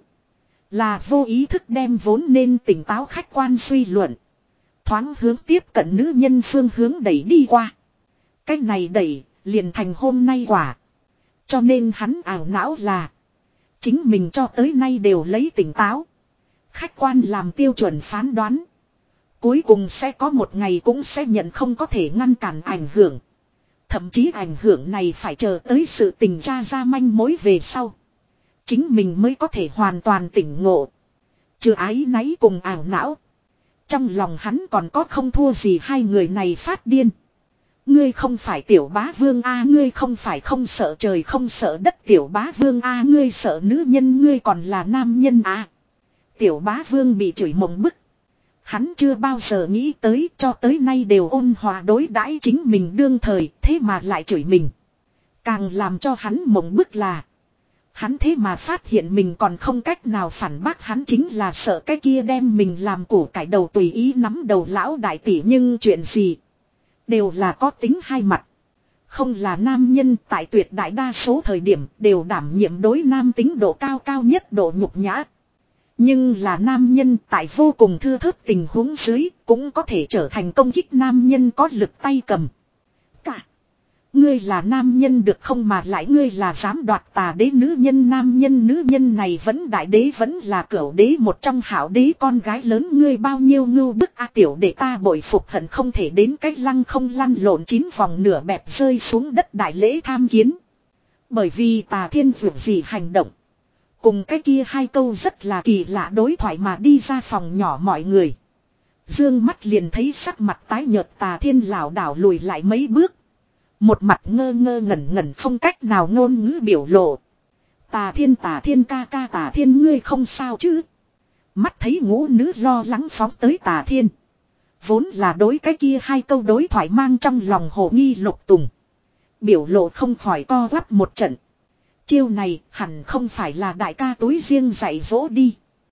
[SPEAKER 1] Là vô ý thức đem vốn nên tỉnh táo khách quan suy luận. Thoáng hướng tiếp cận nữ nhân phương hướng đẩy đi qua. Cái này đẩy liền thành hôm nay quả. Cho nên hắn ảo não là. Chính mình cho tới nay đều lấy tỉnh táo. Khách quan làm tiêu chuẩn phán đoán. Cuối cùng sẽ có một ngày cũng sẽ nhận không có thể ngăn cản ảnh hưởng. Thậm chí ảnh hưởng này phải chờ tới sự tình tra ra manh mối về sau. Chính mình mới có thể hoàn toàn tỉnh ngộ. Trừ ái náy cùng ảo não. Trong lòng hắn còn có không thua gì hai người này phát điên. Ngươi không phải tiểu bá vương a, ngươi không phải không sợ trời không sợ đất tiểu bá vương a, ngươi sợ nữ nhân ngươi còn là nam nhân a. Tiểu bá vương bị chửi mộng bức. Hắn chưa bao giờ nghĩ tới cho tới nay đều ôn hòa đối đãi chính mình đương thời thế mà lại chửi mình. Càng làm cho hắn mộng bức là. Hắn thế mà phát hiện mình còn không cách nào phản bác hắn chính là sợ cái kia đem mình làm củ cải đầu tùy ý nắm đầu lão đại tỷ nhưng chuyện gì. Đều là có tính hai mặt. Không là nam nhân tại tuyệt đại đa số thời điểm đều đảm nhiệm đối nam tính độ cao cao nhất độ nhục nhã. Nhưng là nam nhân tại vô cùng thưa thớt tình huống dưới cũng có thể trở thành công kích nam nhân có lực tay cầm. Cả. Ngươi là nam nhân được không mà lại ngươi là dám đoạt tà đế nữ nhân nam nhân nữ nhân này vẫn đại đế vẫn là cửu đế một trong hảo đế con gái lớn ngươi bao nhiêu ngưu bức a tiểu để ta bội phục hận không thể đến cách lăng không lăn lộn chín vòng nửa bẹp rơi xuống đất đại lễ tham kiến. Bởi vì Tà Thiên vượt gì hành động. Cùng cái kia hai câu rất là kỳ lạ đối thoại mà đi ra phòng nhỏ mọi người. Dương mắt liền thấy sắc mặt tái nhợt Tà Thiên lảo đảo lùi lại mấy bước. Một mặt ngơ ngơ ngẩn ngẩn không cách nào ngôn ngữ biểu lộ. Tà Thiên Tà Thiên ca ca Tà Thiên ngươi không sao chứ. Mắt thấy ngũ nữ lo lắng phóng tới Tà Thiên. Vốn là đối cái kia hai câu đối thoại mang trong lòng hồ nghi lục tùng. Biểu lộ không khỏi co quắp một trận. Chiêu này hẳn không phải là đại ca túi riêng dạy dỗ đi.